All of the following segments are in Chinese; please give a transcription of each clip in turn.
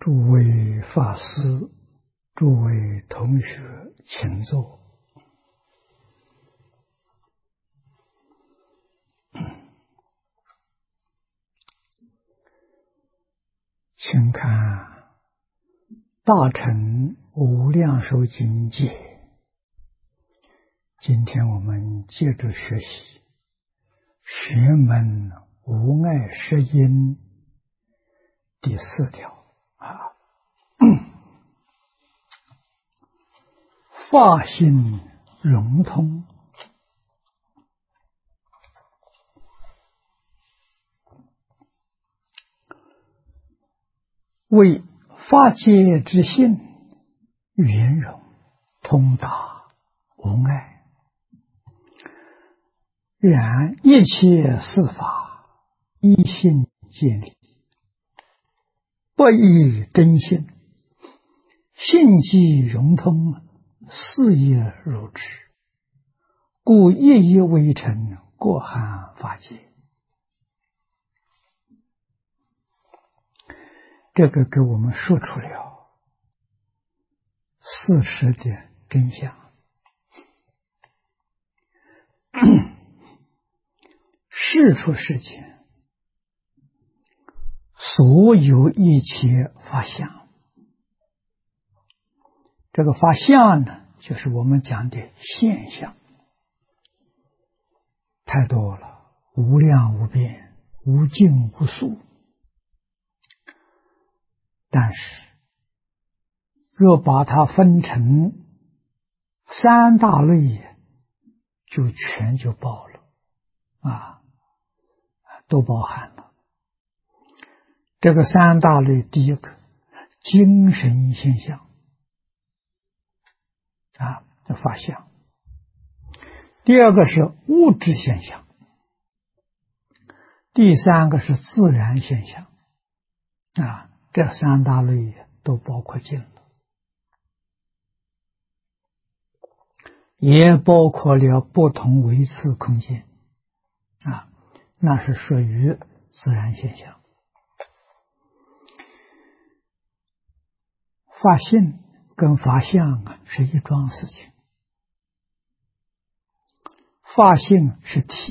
诸位法师，诸位同学，请坐。请看《大乘无量寿经解》，今天我们接着学习学门无碍十因第4条法性融通。为法界之性圆融通达无碍，然一切事法依性建立，不依真性，性即融通，事业如之，故一一为成，过含法界。这个给我们说出了事实的真相。世出世间，所有一切法相，这个法相呢，就是我们讲的现象，太多了，无量无边，无尽无数。但是若把它分成3大类，就全就包了都包含了。这个3大类，第一个精神现象这法相，第二个是物质现象，第3个是自然现象这3大类都包括进了，也包括了不同维次空间那是属于自然现象。法性跟法相是一桩事情，法性是体，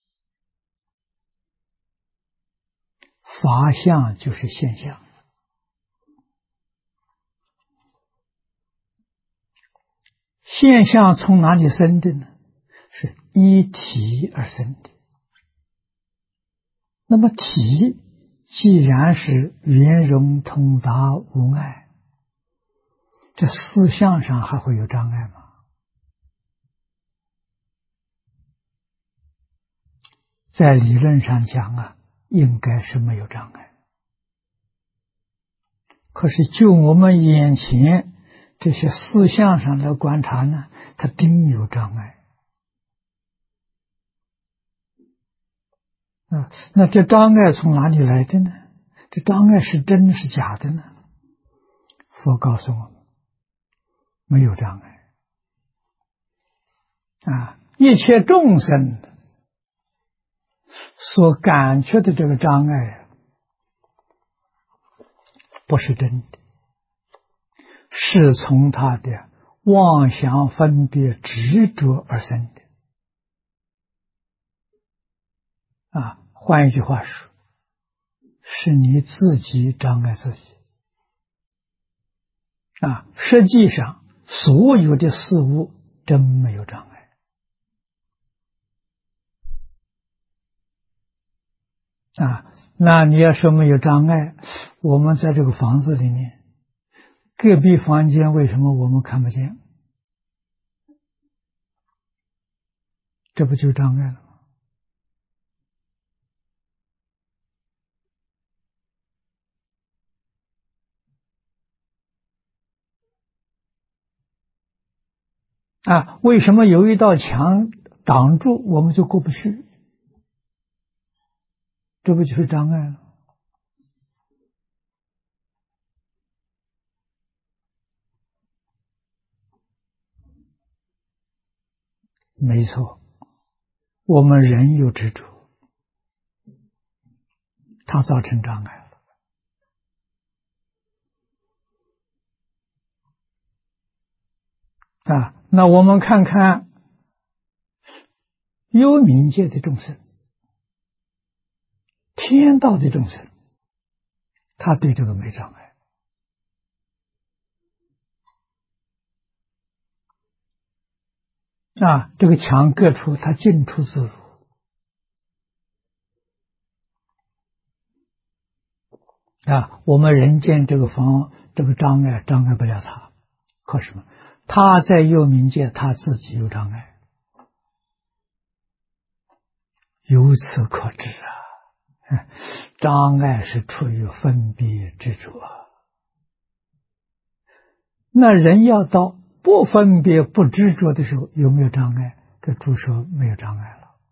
法相就是现象。现象从哪里生的呢？是依体而生的。那么体既然是圆融通达无碍，这思想上还会有障碍吗？在理论上讲应该是没有障碍。可是就我们眼前这些思想上的观察呢，它真有障碍那这障碍从哪里来的呢？这障碍是真是假的呢？佛告诉我们，没有障碍一切众生所感觉的这个障碍不是真的，是从他的妄想分别执着而生的换一句话说，是你自己障碍自己实际上所有的事物真没有障碍那你要说没有障碍，我们在这个房子里面，隔壁房间为什么我们看不见？这不就障碍了吗？为什么有一道墙挡住我们就过不去？这不就是障碍了？没错，我们人有执着，它造成障碍了那我们看看幽冥界的众生，天道的众生，他对这个没障碍。这个墙各处他进出自如。我们人间这个障碍不了他，可什么？他在幽冥界他自己有障碍，由此可知障碍是出于分别执着。那人要到不分别不执着的时候，有没有障碍？这注说没有障碍了。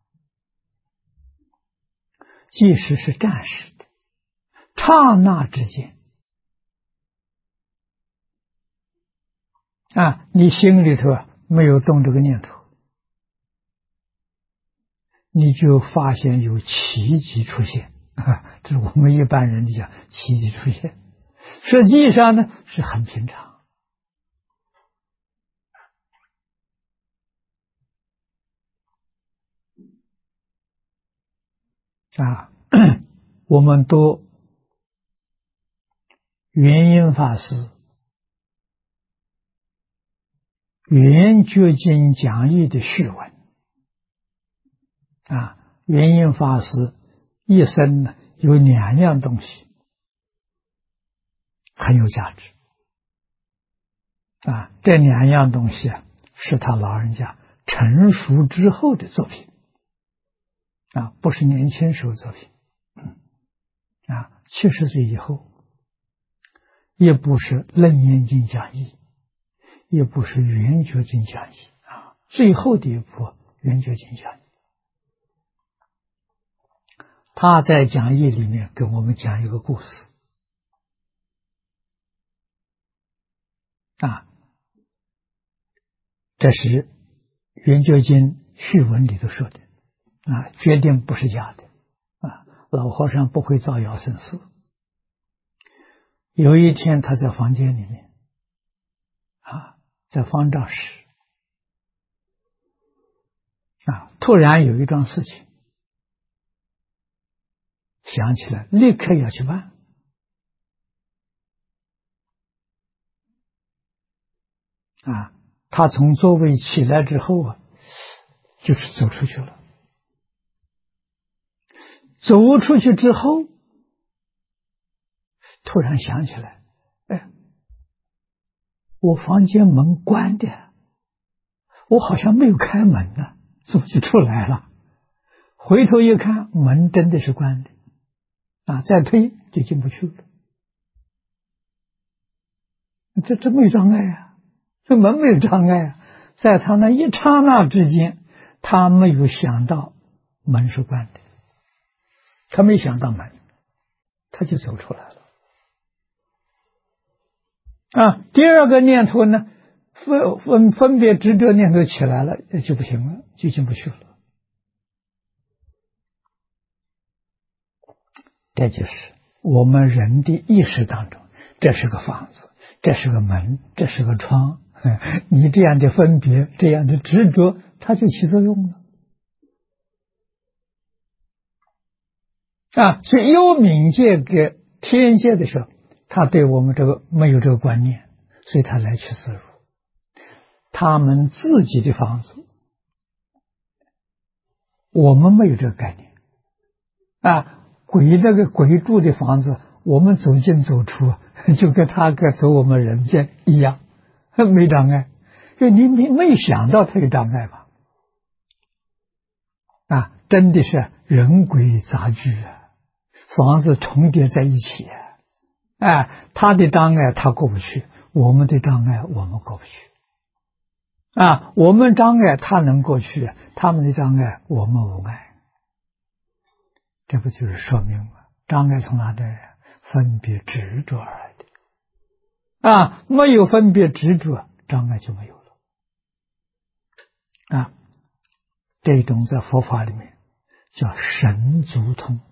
即使是暂时的，刹那之间你心里头没有动这个念头，你就发现有奇迹出现。这是我们一般人讲奇迹出现，实际上呢是很平常。我们读圆音法师《圆觉经讲义》的序文圆音法师一生呢有2样东西很有价值这2样东西是他老人家成熟之后的作品不是年轻时候作品70岁以后，也不是楞严经讲义，也不是圆觉经讲义最后的一部圆觉经讲义。他在讲义里面跟我们讲一个故事这是圆觉经序文里头说的决定不是假的老和尚不会造谣生事。有一天他在房间里面在方丈室突然有一桩事情想起来，立刻要去办他从座位起来之后就是走出去了。走出去之后突然想起来，我房间门关的，我好像没有开门呢，怎么就出来了？回头一看，门真的是关的再推就进不去了。这没有障碍这门没有障碍在他那一刹那之间，他没有想到门是关的，他没想到门，他就走出来了第二个念头呢，分别执着念头起来了就不行了，就进不去了。这就是我们人的意识当中，这是个房子，这是个门，这是个窗你这样的分别，这样的执着，它就起作用了所以幽冥界跟天界的时候，他对我们这个没有这个观念，所以他来去自如。他们自己的房子，我们没有这个概念那个鬼住的房子，我们走进走出就跟他走我们人间一样，没障碍，因为你没想到他有障碍吧真的是人鬼杂居房子重叠在一起他的障碍他过不去，我们的障碍我们过不去我们障碍他能过去，他们的障碍我们无碍。这不就是说明了障碍从哪来？分别执着而来的没有分别执着，障碍就没有了这种在佛法里面叫神足通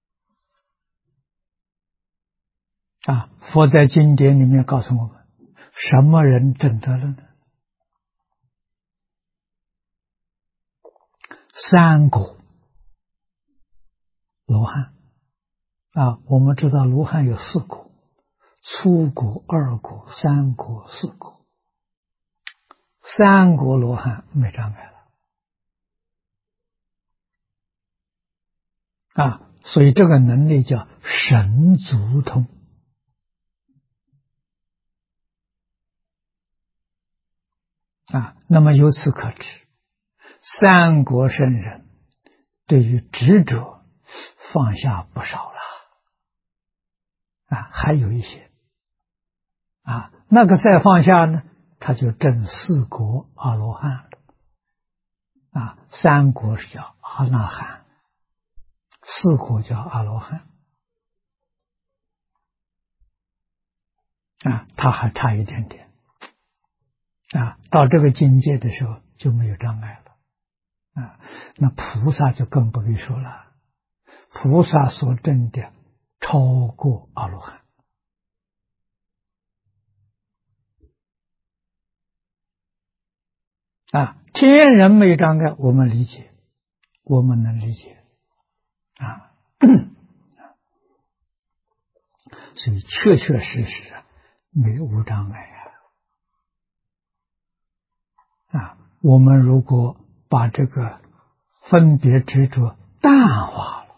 佛在经典里面告诉我们， 什么人证得了呢？三果罗汉啊，我们知道罗汉有四果：初果、二果、三果、四果。三果罗汉没障碍了啊，所以这个能力叫神足通啊。那么由此可知，三果圣人对于执着放下不少了啊，还有一些啊，那个再放下呢，他就证四果阿罗汉了啊。三果是叫阿那含，四果叫阿罗汉啊，他还差一点点啊。到这个境界的时候就没有障碍了啊。那菩萨就更不必说了，菩萨所证的超过阿罗汉啊。天人没障碍，我们理解，我们能理解啊。所以确确实实没无障碍啊。我们如果把这个分别执着淡化了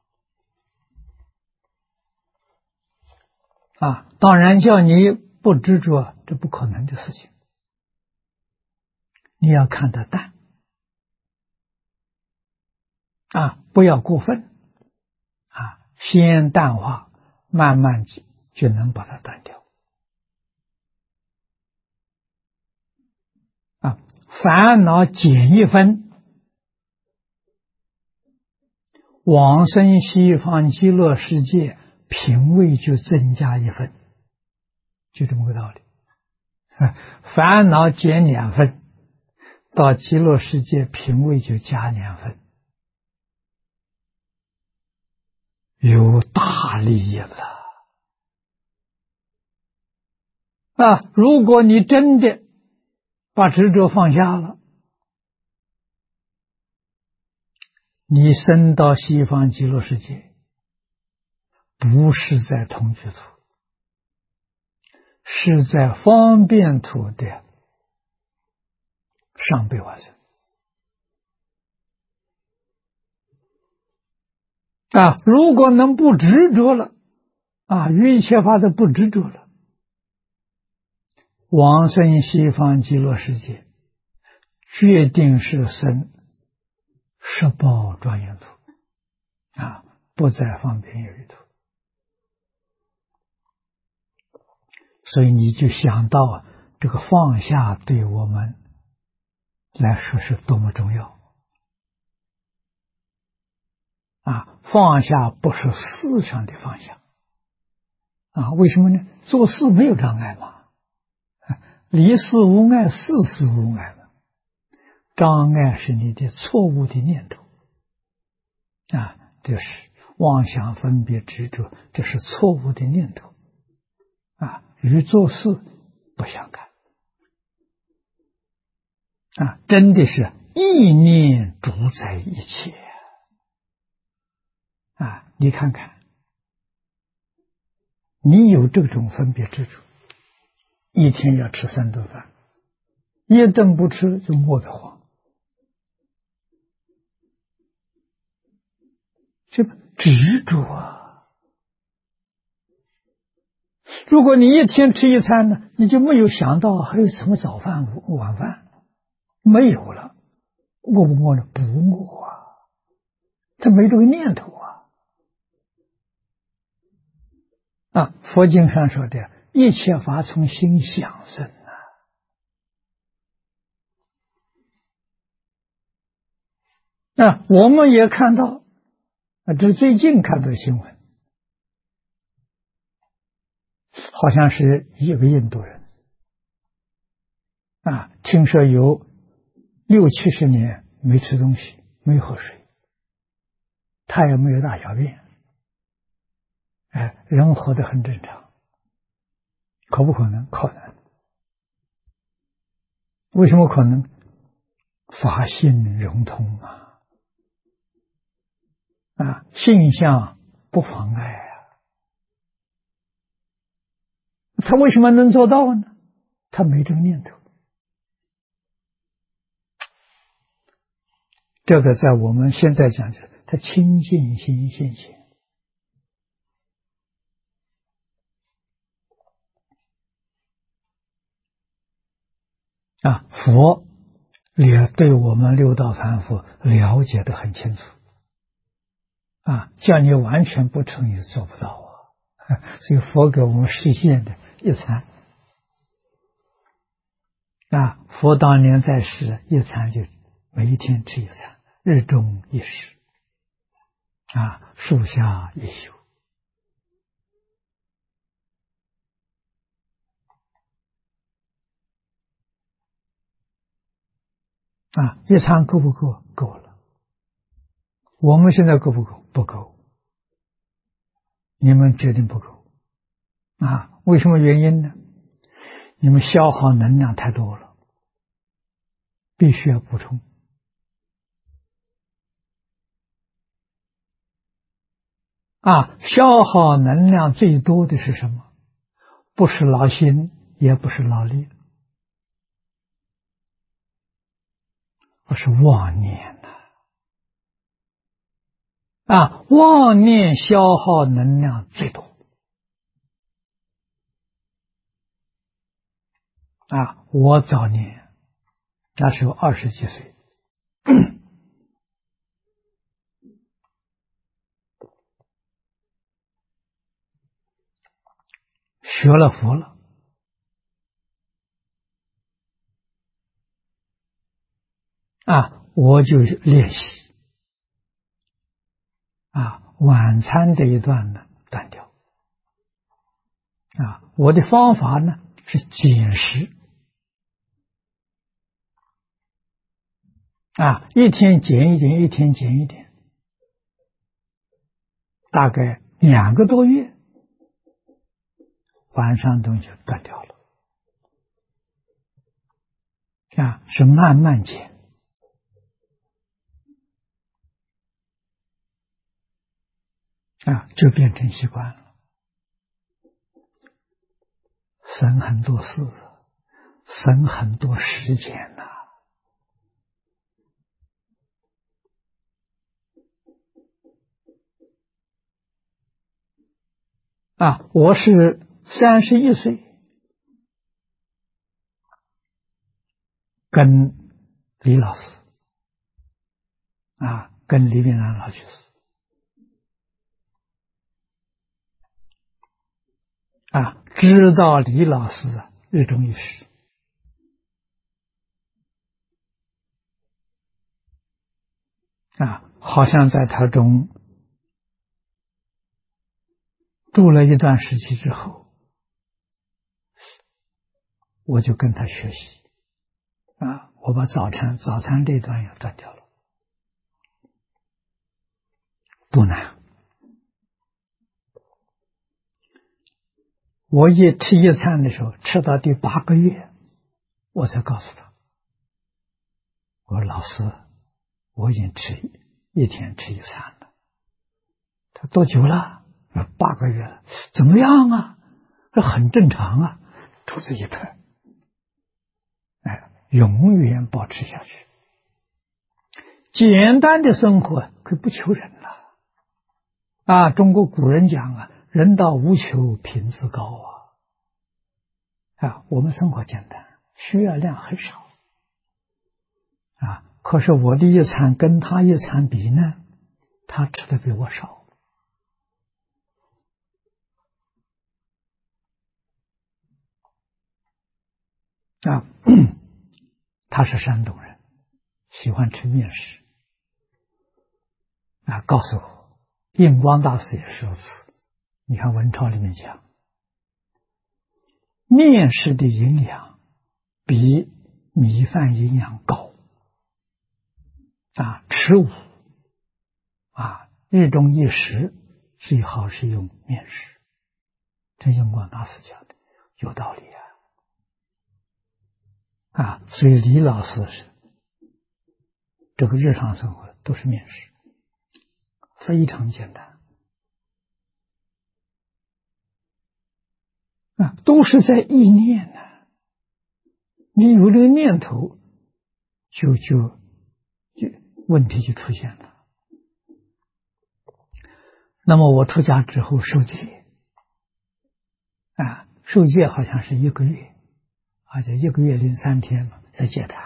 啊，当然叫你不执着，这不可能的事情。你要看得淡啊，不要过分啊，先淡化，慢慢就能把它断掉啊。烦恼减一分，往生西方极乐世界品位就增加一分，就这么个道理。烦恼减2分，到极乐世界品位就加2分，有大利益了啊！如果你真的把执着放下了，你升到西方极乐世界，不是在同居土，是在方便土的上辈往生啊！如果能不执着了啊，于一切法都不执着了，往生西方极乐世界，决定是生十报庄严土啊，不在方便有余土。所以你就想到这个放下对我们来说是多么重要啊！放下不是事上的放下啊，为什么呢？做事没有障碍嘛，离事无碍，事事无碍嘛。障碍是你的错误的念头啊，这是妄想分别执着，这是错误的念头啊，与做事不相干啊，真的是意念主宰一切啊！你看看，你有这种分别执着，一天要吃3顿饭，一顿不吃就饿得慌，这执着啊！如果你一天吃一餐呢，你就没有想到还有什么早饭、晚饭，没有了，饿不饿呢？不饿啊，这没这个念头啊！佛经上说的，一切法从心想生啊！我们也看到啊，这最近看到的新闻，好像是一个印度人啊，听说有60、70年没吃东西，没喝水，他也没有大小便，人活得很正常，可不可能？可能为什么可能？法性融通性相不妨碍他为什么能做到呢？他没这个念头。这个在我们现在讲就是他清净心现前佛也对我们六道凡夫了解得很清楚叫你完全不成也做不到所以佛给我们实现的一餐佛当年在世一餐就每一天吃一餐，日中一食树下一宿一餐够不够？够了。我们现在够不够？不够。你们决定不够为什么原因呢？你们消耗能量太多了，必须要补充消耗能量最多的是什么？不是劳心，也不是劳力，而是妄念妄念消耗能量最多我早年那时候20几岁学了佛了我就练习晚餐这一段呢断掉我的方法呢是减食一天减一点，一天减一点，大概2个多月，晚上东西就断掉了是慢慢减就变成习惯了，省很多事，省很多时间我是31岁跟李老师跟李炳南老居士知道李老师日中一时好像在他中住了一段时期之后，我就跟他学习我把早餐这段也断掉了，不难。我吃一餐的时候，吃到第8个月，我才告诉他，我说老师，我已经一天吃一餐了。他多久了？8个月了。怎么样啊？这很正常肚子一疼。永远保持下去。简单的生活可以不求人了中国古人讲人到无求品自高我们生活简单，需要量很少可是我的一餐跟他一餐比呢，他吃的比我少他是山东人，喜欢吃面食告诉我，印光大师也是如此。你看文钞里面讲，面食的营养比米饭营养高吃午日中一食最好是用面食，这印光大师讲的有道理所以李老师是这个日常生活都是面食，非常简单都是在意念呢。你有这个念头，就问题就出现了。那么我出家之后受戒受戒好像是1个月，就1个月03天嘛，在戒坛。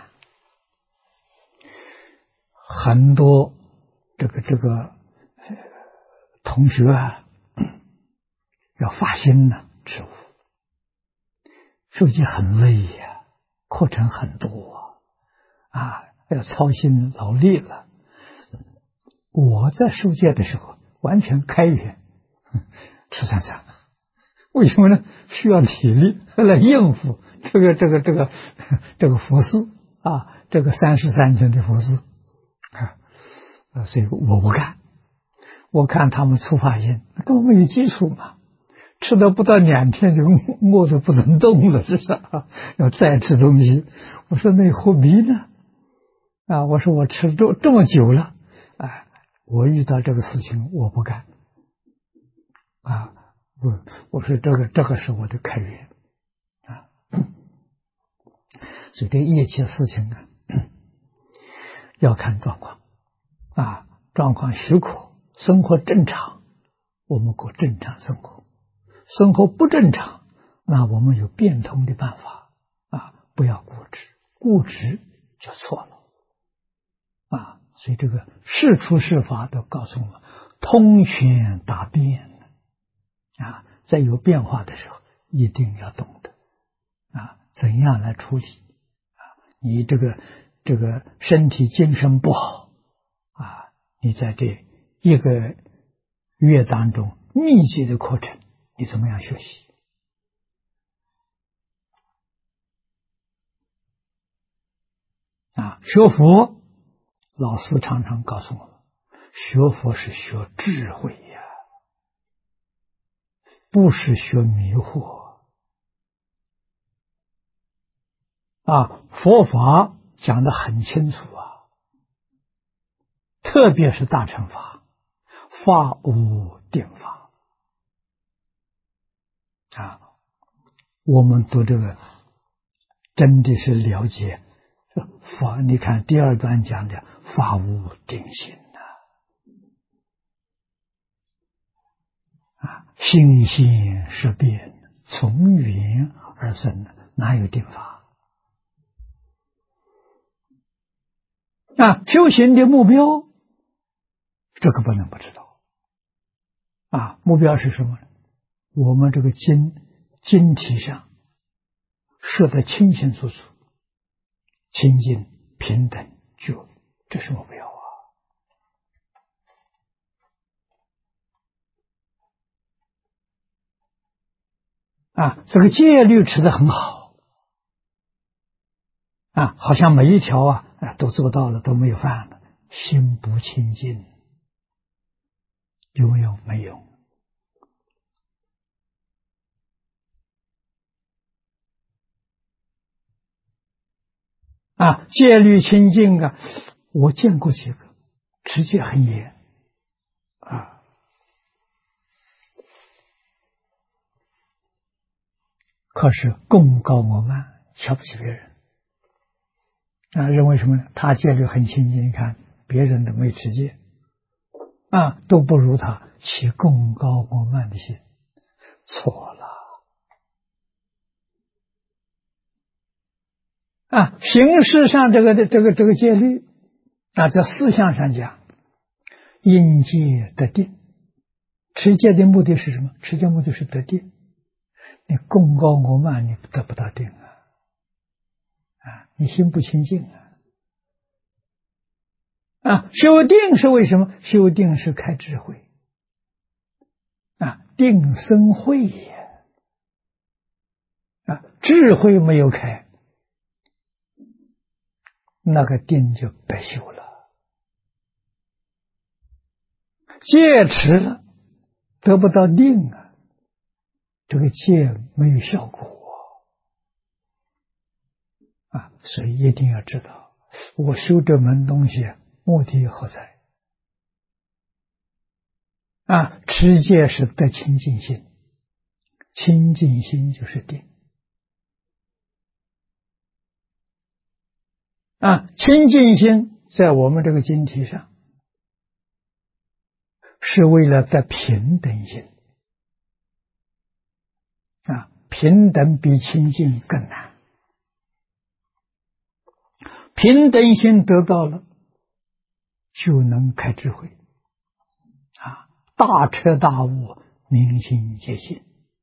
很多这个同学要发心持悟，受戒很累呀，课程很多要操心劳力了。我在受戒的时候完全开源吃3餐，为什么呢？需要体力来应付这个佛事这个33天的佛事所以我不干。我看他们出发心根本没有基础嘛，吃了不到2天就饿得不能动了，是不是要再吃东西。我说那何必呢？我说我吃这么久了我遇到这个事情我不干我说这个是我的开源所以这业气的事情要看状况状况许可，生活正常，我们过正常生活；生活不正常，那我们有变通的办法不要固执，固执就错了所以这个事出事法都告诉我们，通权达变在有变化的时候，一定要懂得怎样来处理你这个身体精神不好你在这1个月当中密集的课程，你怎么样学习学佛，老师常常告诉我们，学佛是学智慧呀，不是学迷惑佛法讲得很清楚特别是大乘法，法无定法我们读这个真的是了解法。你看第2段讲的法无定心心性识变，从缘而生，哪有定法修行的目标，这个不能不知道目标是什么呢？我们这个经体上设得清清楚楚，清净平等觉，这是目标这个戒律持得很好好像每一条都做到了，都没有犯了，心不清净，有没有？没有戒律清净我见过几个持戒很严可是功高我慢，瞧不起别人认为什么呢？他戒律很清净，你看别人都没持戒都不如他，起功高我慢的心，错了形式上这个戒律在4项上讲，因戒得定。持戒的目的是什么？持戒目的是得定。你功高我慢，你得不到定你心不清净修定是为什么？修定是开智慧定生慧也智慧没有开，那个定就白修了。戒持了得不到定这个戒没有效果所以一定要知道，我修这门东西目的何在？持戒是得清净心，清净心就是定。清净心在我们这个经题上，是为了得平等心。平等比清净更难。平等心得到了，就能开智慧。大彻大悟，明心见性。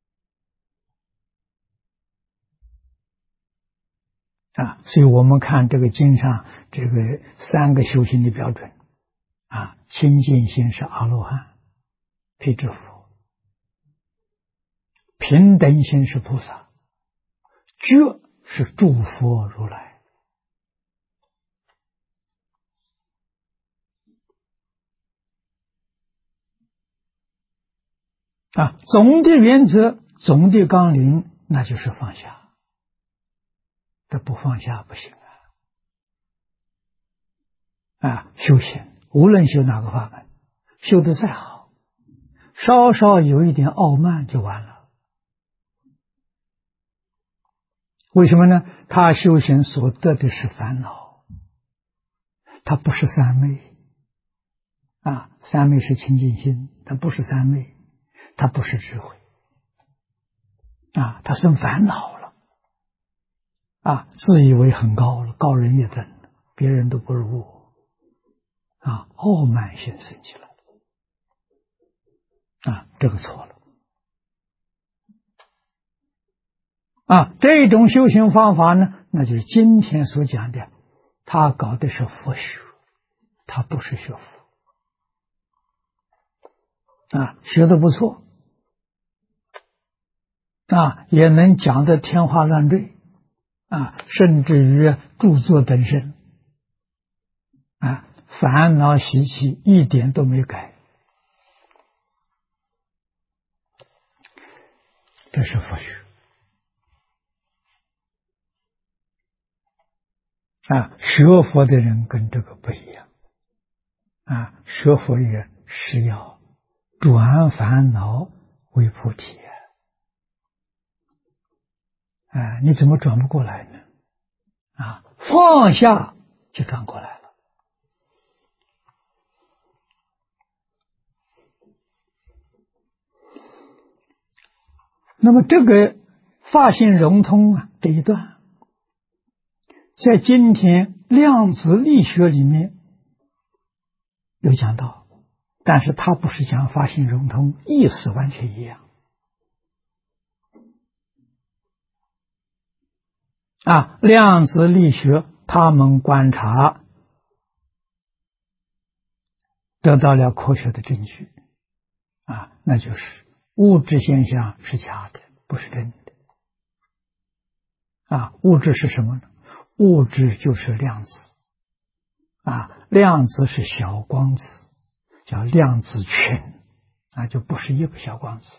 所以我们看这个经上这个3个修行的标准。清净心是阿罗汉、辟支佛；平等心是菩萨；觉是诸佛如来。总的原则，总的纲领，那就是放下。这不放下不行修行无论修哪个法门，修得再好，稍稍有一点傲慢就完了。为什么呢？他修行所得的是烦恼，他不是三昧。三昧是清净心，它不是三昧，它不是智慧。他生烦恼了。自以为很高了，高人一等，别人都不如我。傲慢心生起来。这个错了。这种修行方法呢，那就是今天所讲的，他搞的是佛学，他不是学佛。学得不错。也能讲得天花乱坠。甚至于著作等身。烦恼习气一点都没改。这是佛学。学佛的人跟这个不一样。学佛也是要转烦恼为菩提。你怎么转不过来呢？放下就转过来了。那么这个法性融通这一段，在今天量子力学里面有讲到，但是它不是讲法性融通，意思完全一样。量子力学他们观察得到了科学的证据。那就是物质现象是假的，不是真的。物质是什么呢？物质就是量子。量子是小光子，叫量子群。就不是一个小光子。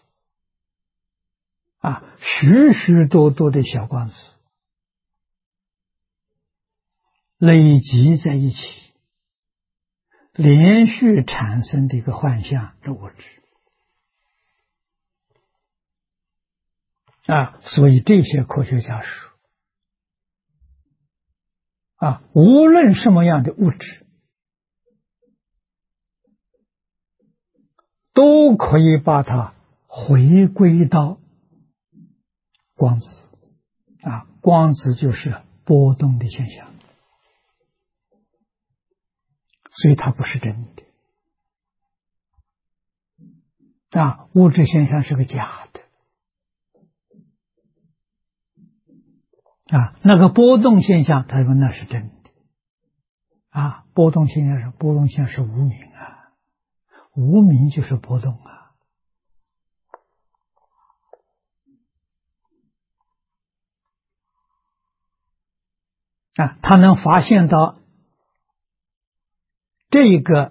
许许多多的小光子累积在一起，连续产生的一个幻象的物质。所以这些科学家说，无论什么样的物质，都可以把它回归到光子。光子就是波动的现象，所以它不是真的。物质现象是个假的。那个波动现象，他说那是真的。波动现象是无明无明就是波动他能发现到这个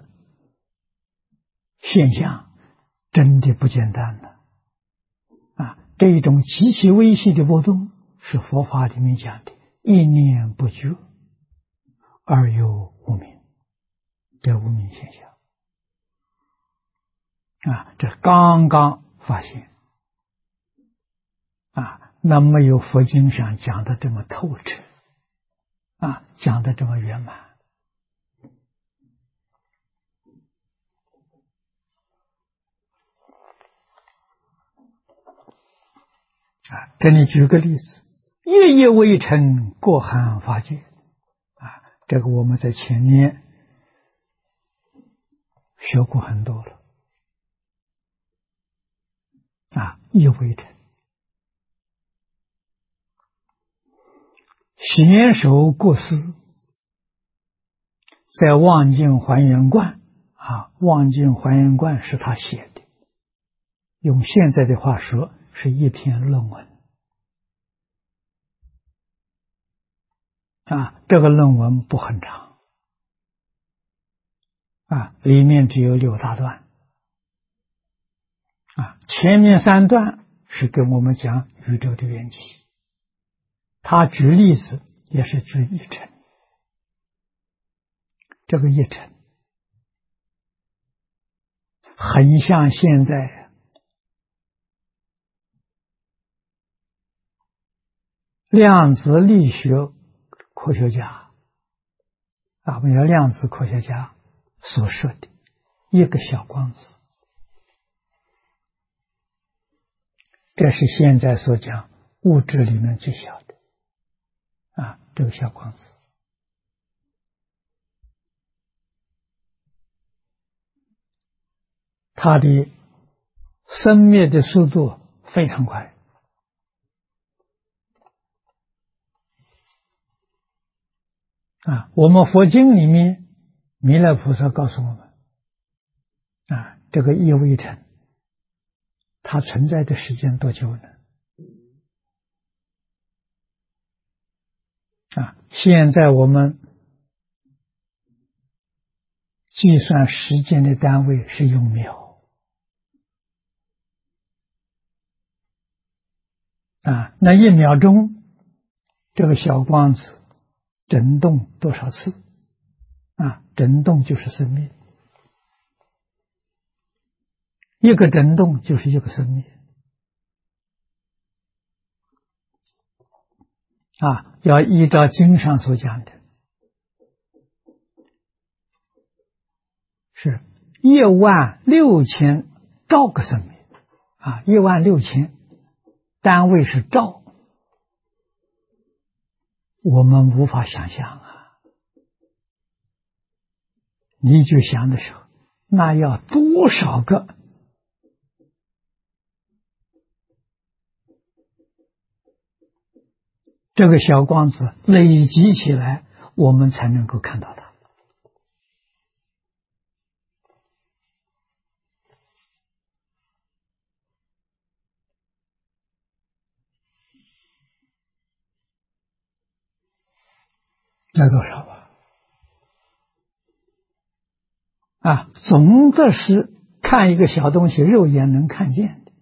现象真的不简单了。这种极其微细的波动是佛法里面讲的一念不觉而有无明，这无明现象这刚刚发现那没有佛经上讲的这么透彻讲的这么圆满这里举个例子，夜夜微尘过寒法界这个我们在前面学过很多了夜微尘贤首过失，在望境还原观望境还原观是他写的，用现在的话说是一篇论文这个论文不很长里面只有6大段前面3段是跟我们讲宇宙的缘起，他举例子也是举一尘，这个一尘很像现在量子力学科学家我们叫量子科学家所设的一个小光子，这是现在所讲物质里面最小的这个小光子，它的生灭的速度非常快我们佛经里面弥勒菩萨告诉我们这个夜微尘它存在的时间多久呢现在我们计算时间的单位是用秒那1秒钟这个小光子振动多少次振动就是生命，一个振动就是一个生命要依照经上所讲的是16000兆个生命16000单位是兆，我们无法想象你就想的时候那要多少个这个小光子累积起来我们才能够看到它要多少总的是看一个小东西肉眼能看见的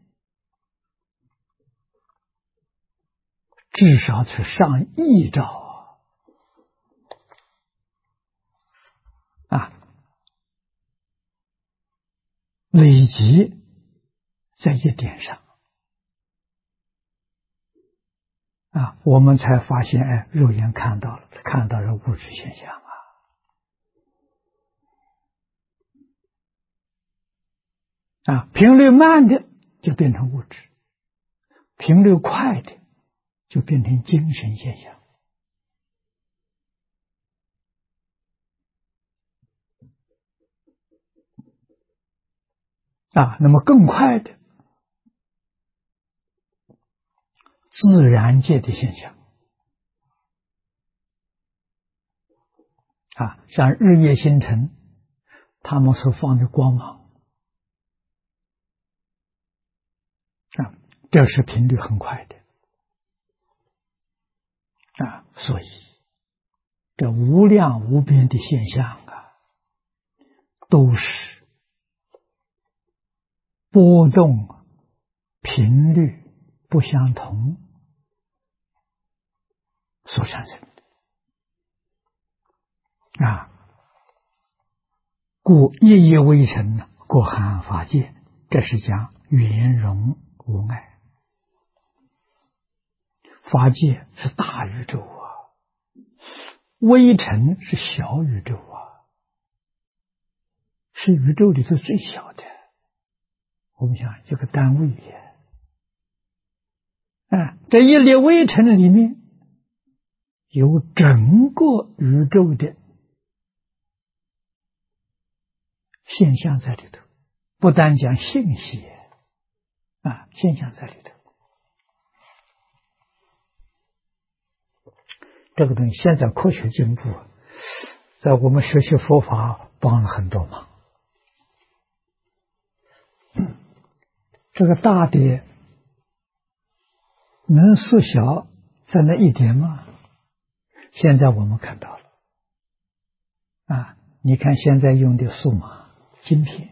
至少是上亿兆累积在一点上我们才发现肉眼看到了物质现象频率慢的就变成物质，频率快的就变成精神现象那么更快的自然界的现象像日月星辰他们所放的光芒这是频率很快的所以这无量无边的现象都是波动频率不相同所产生的啊。故一一微尘，各含法界，这是讲圆融无碍。法界是大宇宙啊，微尘是小宇宙啊，是宇宙里头最小的。我们想一个单位这一粒微尘里面有整个宇宙的现象在里头，不单讲信息现象在里头。这个东西现在科学进步，在我们学习佛法帮了很多忙。这个大的能缩小在那一点吗？现在我们看到了你看现在用的数码晶片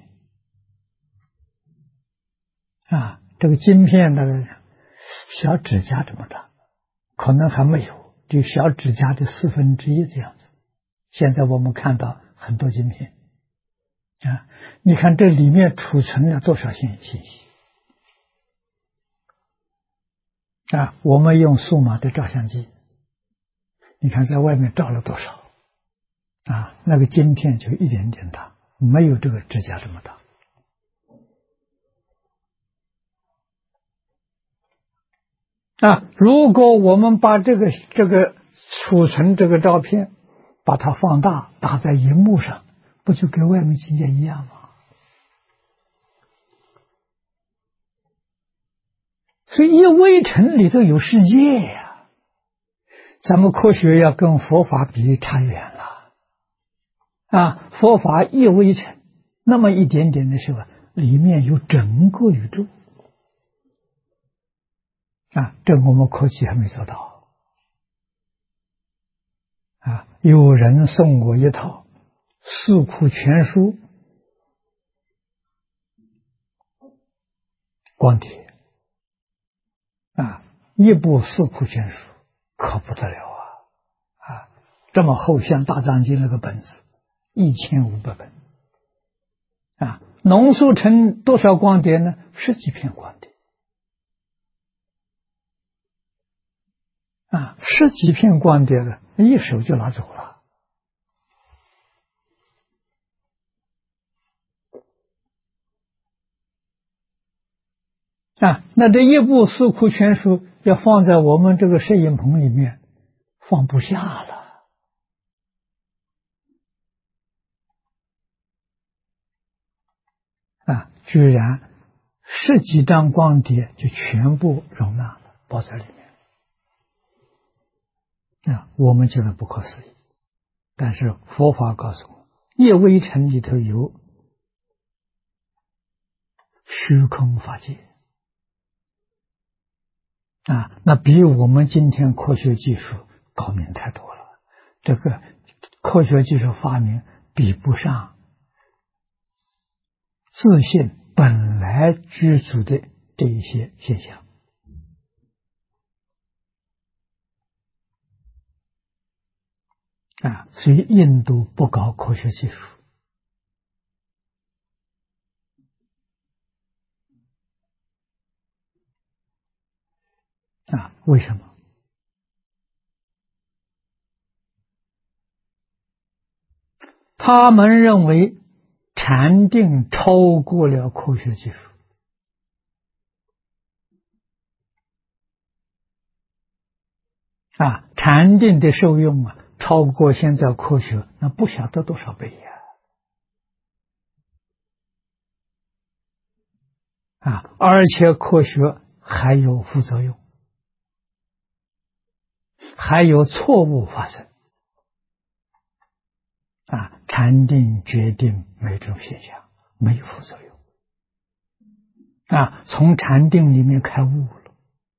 这个晶片大概小指甲这么大，可能还没有，就小指甲的1/4这样子。现在我们看到很多晶片你看这里面储存了多少信息我们用数码的照相机，你看在外面照了多少那个晶片就一点点大，没有这个指甲这么大如果我们把这个储存这个照片把它放大，打在荧幕上，不就跟外面境界一样吗？所以一微尘里头有世界呀，咱们科学要跟佛法比差远了佛法一微尘那么一点点的时候，里面有整个宇宙这我们科技还没做到有人送我一套四库全书光碟一部四库全书可不得了这么厚，像大藏经那个本子1500本浓缩成多少光碟呢？10几片光碟10几片光碟的一手就拿走了那这一部四库全书要放在我们这个摄影棚里面放不下了居然10几张光碟就全部容纳了，包在里面我们觉得不可思议，但是佛法告诉我，一微尘里头有虚空法界那比我们今天科学技术高明太多了，这个科学技术发明比不上自信本来居住的这一些现象所以印度不搞科学技术为什么？他们认为禅定超过了科学技术禅定的受用超过现在科学那不晓得多少倍而且科学还有副作用，还有错误发生禅定决定没这种现象，没有副作用从禅定里面开悟了，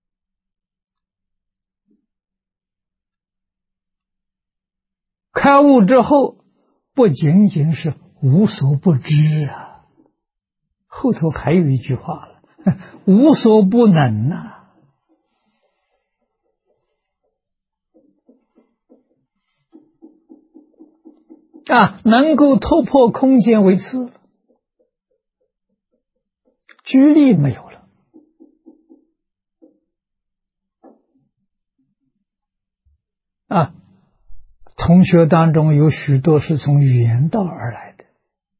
开悟之后不仅仅是无所不知后头还有一句话了，无所不能能够突破空间维次，居力没有了。同学当中有许多是从远道而来的，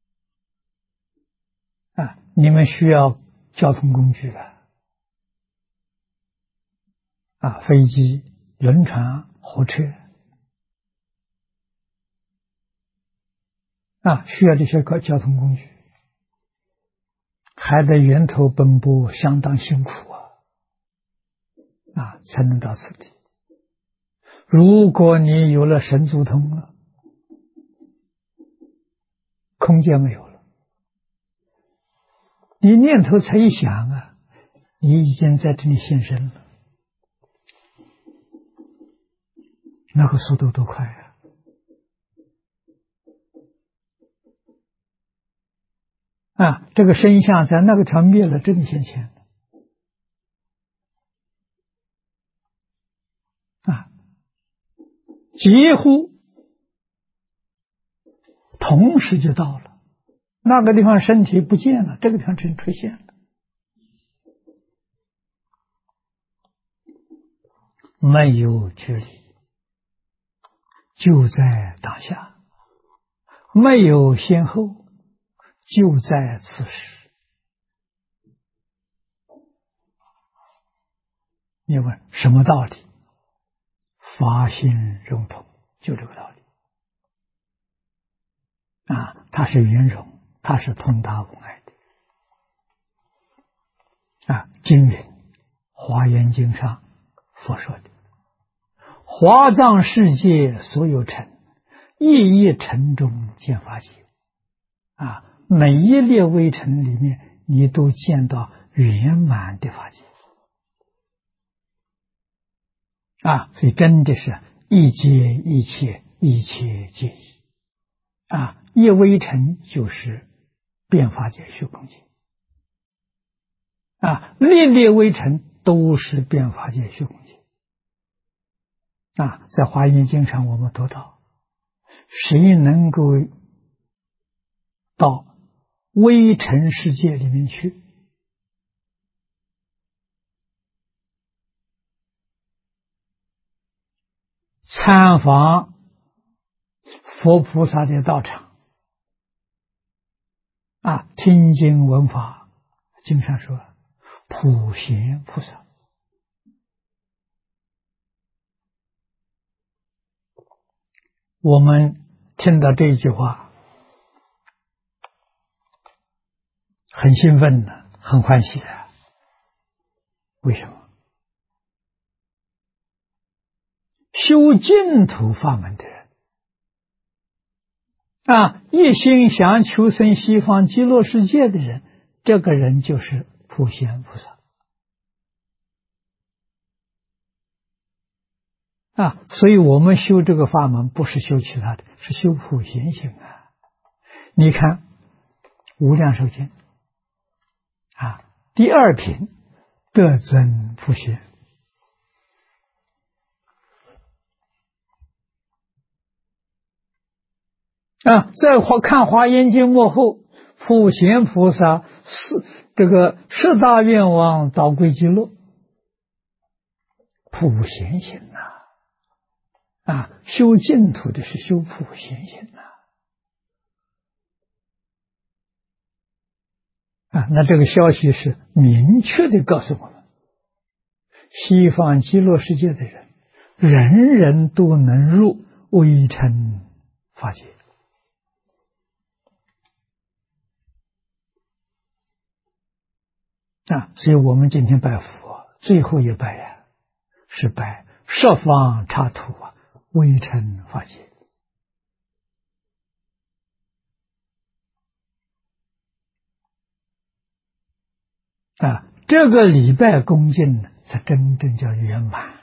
你们需要交通工具飞机、轮船、火车需要这些交通工具，还在源头奔波，相当辛苦才能到此地。如果你有了神足通了，空间没有了，你念头才一想你已经在这里现身了，那个速度多快这个身相在那个条灭了，这里现前了几乎同时就到了那个地方，身体不见了，这个地方真出现了，没有距离，就在当下，没有先后，就在此时。你问什么道理？法性融通，就这个道理它是圆融，它是通达无碍的经云华严经上佛说的，华藏世界所有尘，一一尘中见法界每一粒微尘里面你都见到圆满的法界所以真的是一界一切，一切皆一一微尘就是变法界虚空界粒粒微尘都是变法界虚空界在华严经上我们读到，谁能够到微尘世界里面去，参访佛菩萨的道场听经闻法，经上说普贤菩萨。我们听到这一句话很兴奋的，很欢喜为什么？修净土法门的人一心想求生西方极乐世界的人，这个人就是普贤菩萨所以我们修这个法门不是修其他的，是修普贤行你看无量寿经第二品得尊普贤在看华严经末后，普贤菩萨四大愿望导归极乐，普贤行修净土的是修普贤行那这个消息是明确的告诉我们，西方极乐世界的人人人都能入微尘法界所以我们今天拜佛最后一拜是拜十方刹土微尘法界这个礼拜恭敬呢，才真正叫圆满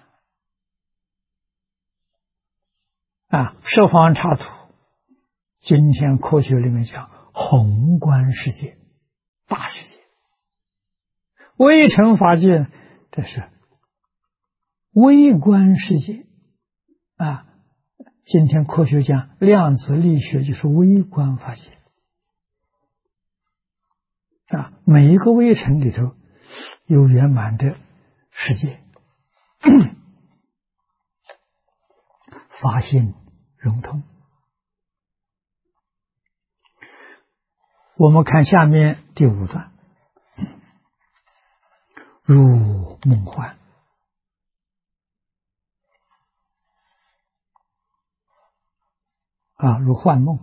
十方刹土，今天科学里面讲宏观世界、大世界。微尘法界这是微观世界今天科学家量子力学就是微观发现每一个微尘里头有圆满的世界，法性融通。我们看下面第5段，如梦幻。如幻梦。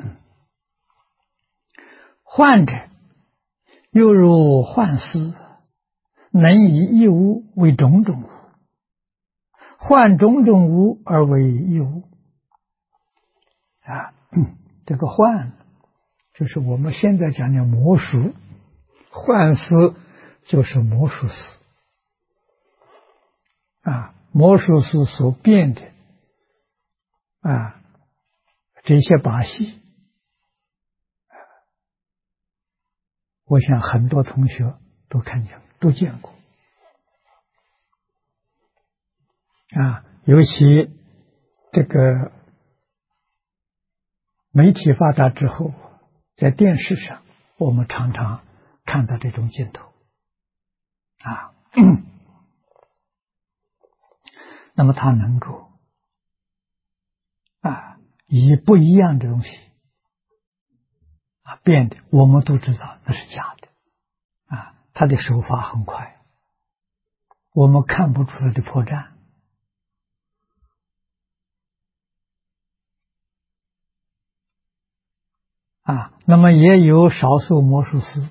幻者，又如幻思，能以一物为种种物，幻种种物而为一物。这个幻就是我们现在讲的魔术，幻思就是魔术师魔术师所变的这些把戏，我想很多同学都看见都见过尤其这个媒体发达之后，在电视上我们常常看到这种镜头那么它能够以不一样的东西变的，我们都知道那是假的他的手法很快，我们看不出他的破绽那么也有少数魔术师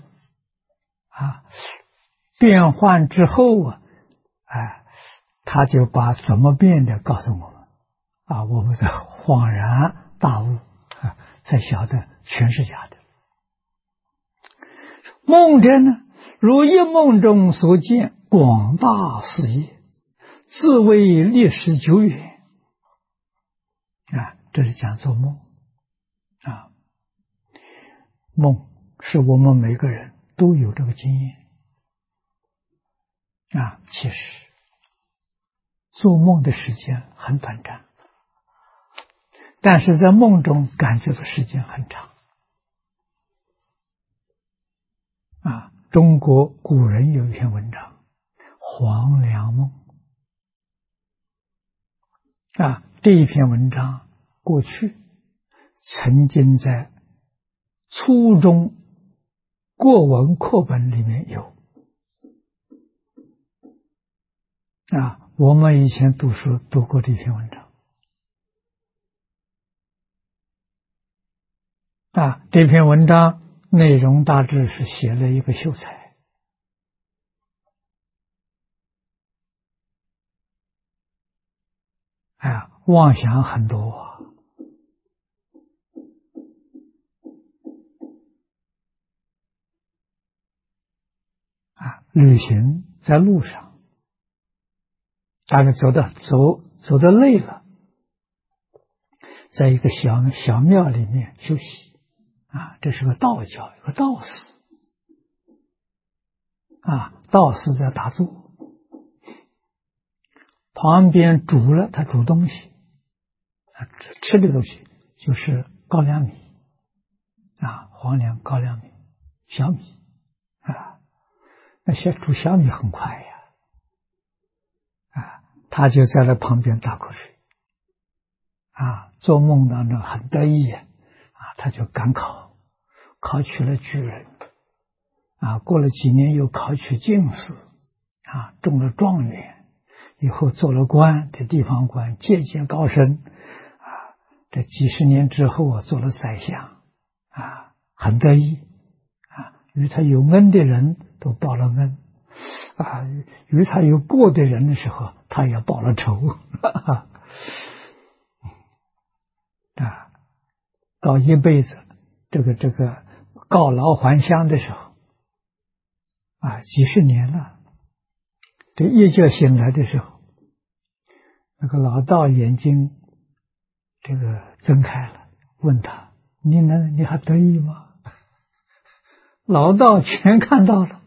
变换之后他就把怎么变的告诉我们我们才恍然大悟才晓得全是假的。梦者呢，如一梦中所见广大事业，自为历史久远这是讲做梦梦是我们每个人都有这个经验其实做梦的时间很短暂，但是在梦中感觉的时间很长中国古人有一篇文章黄粱梦这一篇文章过去曾经在初中国文课本里面有我们以前读书读过这篇文章这篇文章内容大致是写了一个秀才妄想很多旅行在路上大概走得累了，在一个小庙里面休息这是个道教，一个道士道士在打坐，旁边他煮东西吃的东西就是高粱米黄粱高粱米小米那些煮小米很快他就在那旁边打瞌睡做梦当中很得意他就赶考取了举人过了几年又考取进士中了状元，以后做了官，这地方官节节高升这几十年之后做了宰相很得意与他有恩的人都报了恩与他有过的人的时候他也报了仇到一辈子这个告老还乡的时候几十年了，这一觉醒来的时候，那个老道眼睛这个睁开了，问他你还得意吗？老道全看到了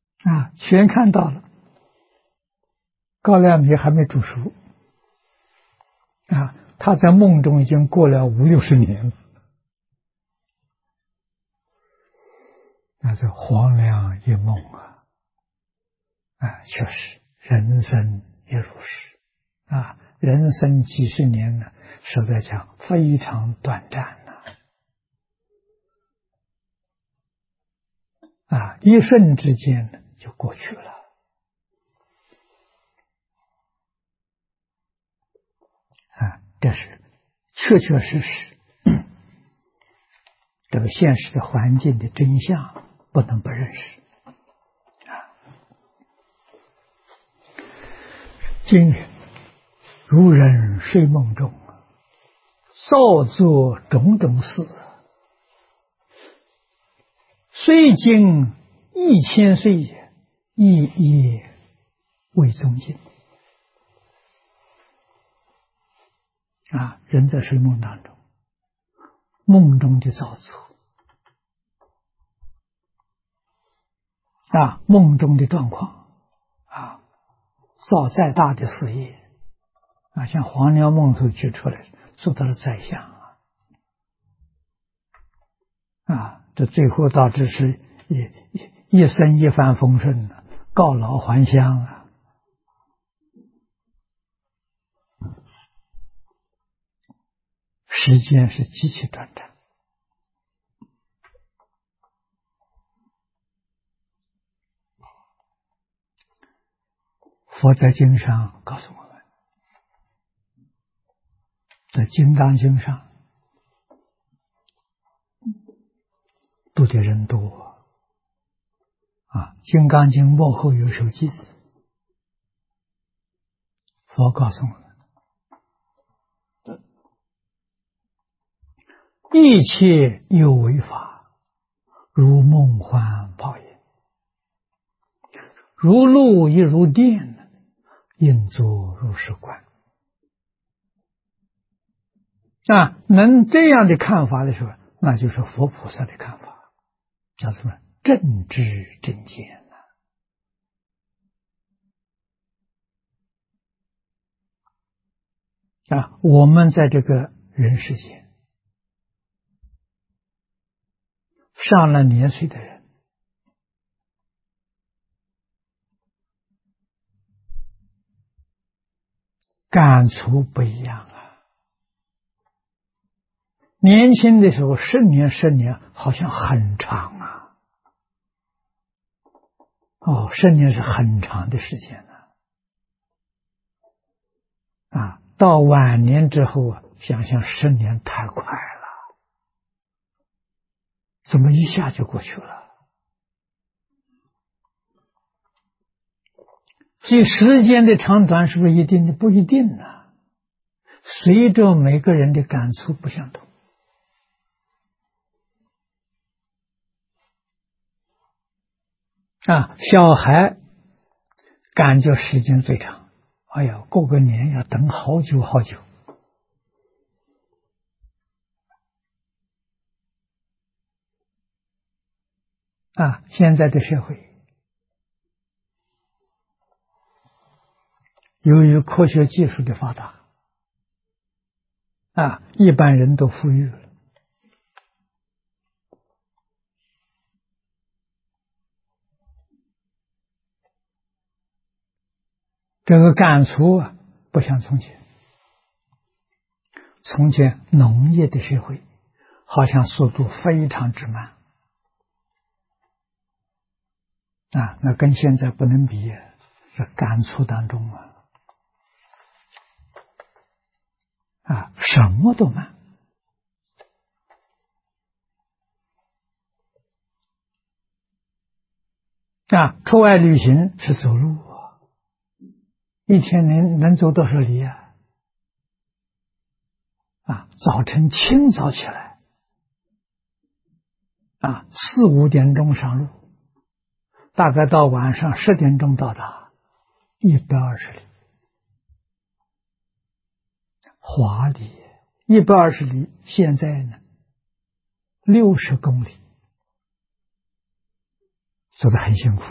全看到了，高粱米还没煮熟他在梦中已经过了50-60年了。这黄粱一梦确实人生也如是人生几十年呢，实在讲非常短暂一瞬之间呢就过去了这是确确实实这个现实的环境的真相，不能不认识今日如人睡梦中，造作种种事，虽经1000岁，亦未终尽人在睡梦当中，梦中的造作梦中的状况造再大的事业像黄粱梦所举出来做到了宰相这最后导致是一生一帆风顺告老还乡时间是极其短暂。佛在经上告诉我们，在《金刚经》上读的人多《金刚经》末后有首偈子，佛告诉我们：一切有为法，如梦幻泡影，如露亦如电，应作如是观能这样的看法的时候，那就是佛菩萨的看法，叫什么正知正见我们在这个人世间上了年岁的人，感触不一样年轻的时候10年好像很长10年是很长的时间到晚年之后想想10年太快了，怎么一下就过去了？所以时间的长短是不是一定的？不一定随着每个人的感触不相同小孩感觉时间最长，哎呀，过个年要等好久好久现在的社会由于科学技术的发达一般人都富裕了，这个感触不像从前。从前农业的社会好像速度非常之慢那跟现在不能比这感触当中什么都慢出外旅行是走路一天能走多少里早晨清早起来4、5点钟上路，大概到晚上10点钟到达，120里，华里120里，现在呢60公里，走得很辛苦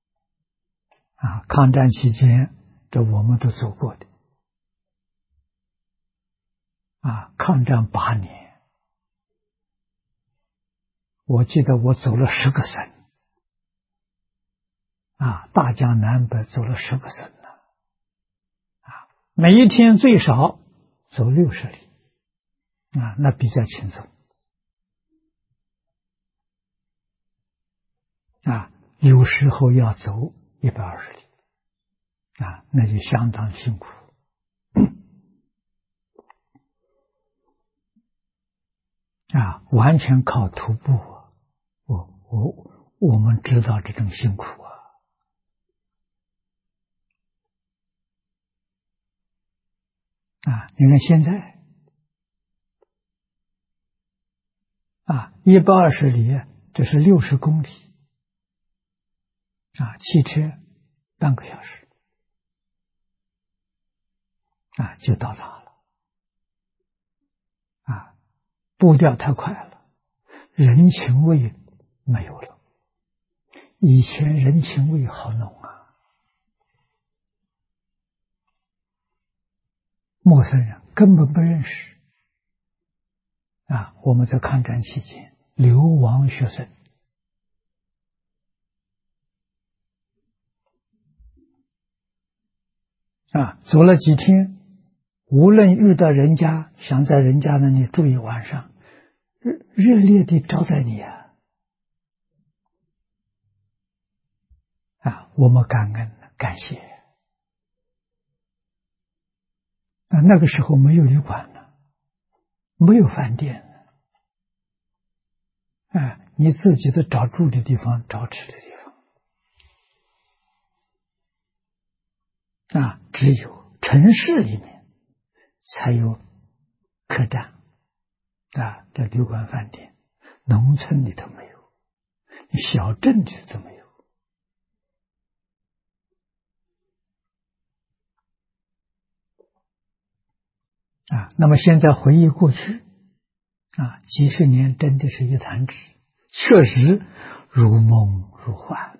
抗战期间这我们都走过的抗战8年，我记得我走了10个省，大江南北走了10个省呢，每一天最少走60里，那比较轻松，有时候要走120里，那就相当辛苦。完全靠徒步，我们知道这种辛苦你看现在120里，这是60公里汽车半个小时就到达了步调太快了，人情味没有了。以前人情味好浓陌生人根本不认识我们在抗战期间，流亡学生走了几天，无论遇到人家，想在人家那里住一晚上，热烈地招待你我们感恩感谢那个时候没有旅馆呢，没有饭店你自己的找住的地方，找吃的地方只有城市里面才有客栈这旅馆饭店，农村里头没有，小镇里头没有那么现在回忆过去几十年真的是一弹指，确实如梦如幻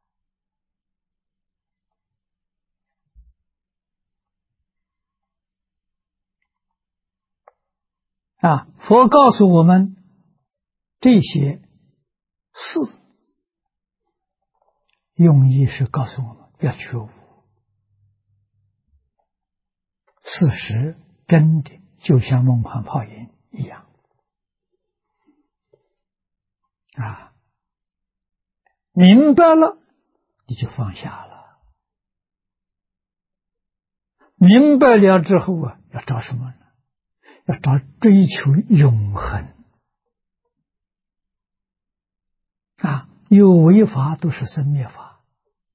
佛告诉我们这些事，用意是告诉我们要觉悟，事实真的就像梦幻泡影一样明白了你就放下了，明白了之后要找什么呢？要找追求永恒有为法都是生灭法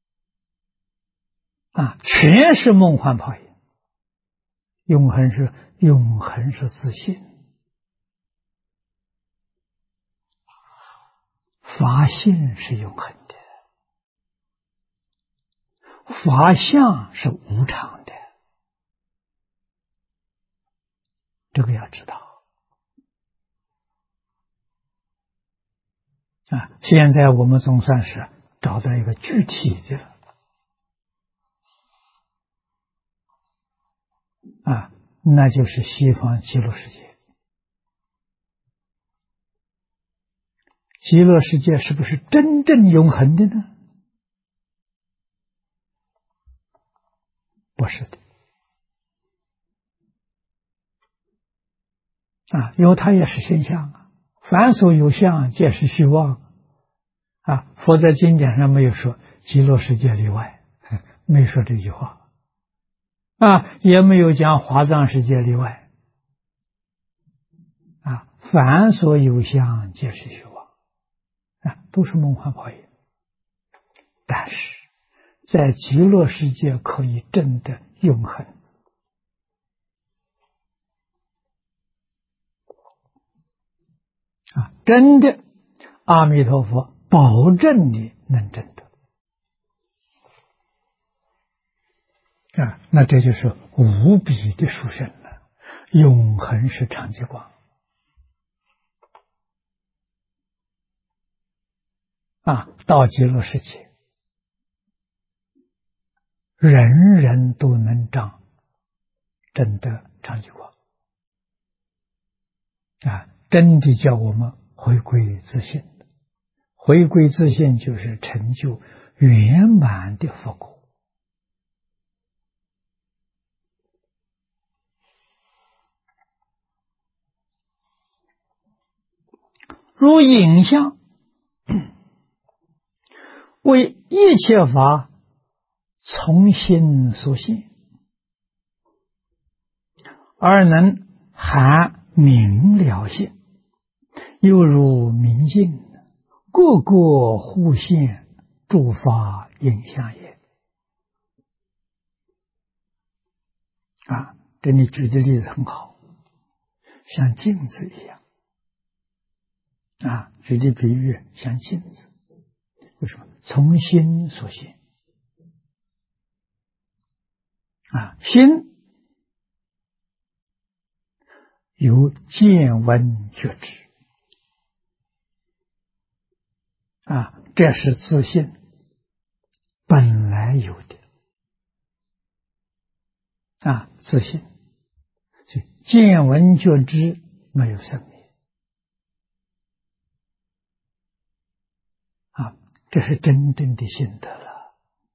全是梦幻泡影。永恒是自信，法性是永恒的，法相是无常的，这个要知道现在我们总算是找到一个具体的了那就是西方极乐世界。极乐世界是不是真正永恒的呢？不是的因为它也是现象凡所有相，皆是虚妄佛在经典上没有说极乐世界例外，没说这句话也没有讲华藏世界例外凡所有相，皆是虚妄都是梦幻泡影。但是在极乐世界可以证得永恒真的阿弥陀佛保证你能证得那这就是无比的殊胜了。永恒是常寂光到极乐世界人人都能证得常寂光真的叫我们回归自信。回归自信就是成就圆满的佛果。如影像，为一切法从心所现，而能含明了性，犹如明镜，个个互现，诸法影像也。这里举的例子很好，像镜子一样。举的比喻像镜子，为什么？从心所现。心有见闻觉知，这是自信本来有的。自信，所以见闻觉知没有生灭。这是真正的心得了。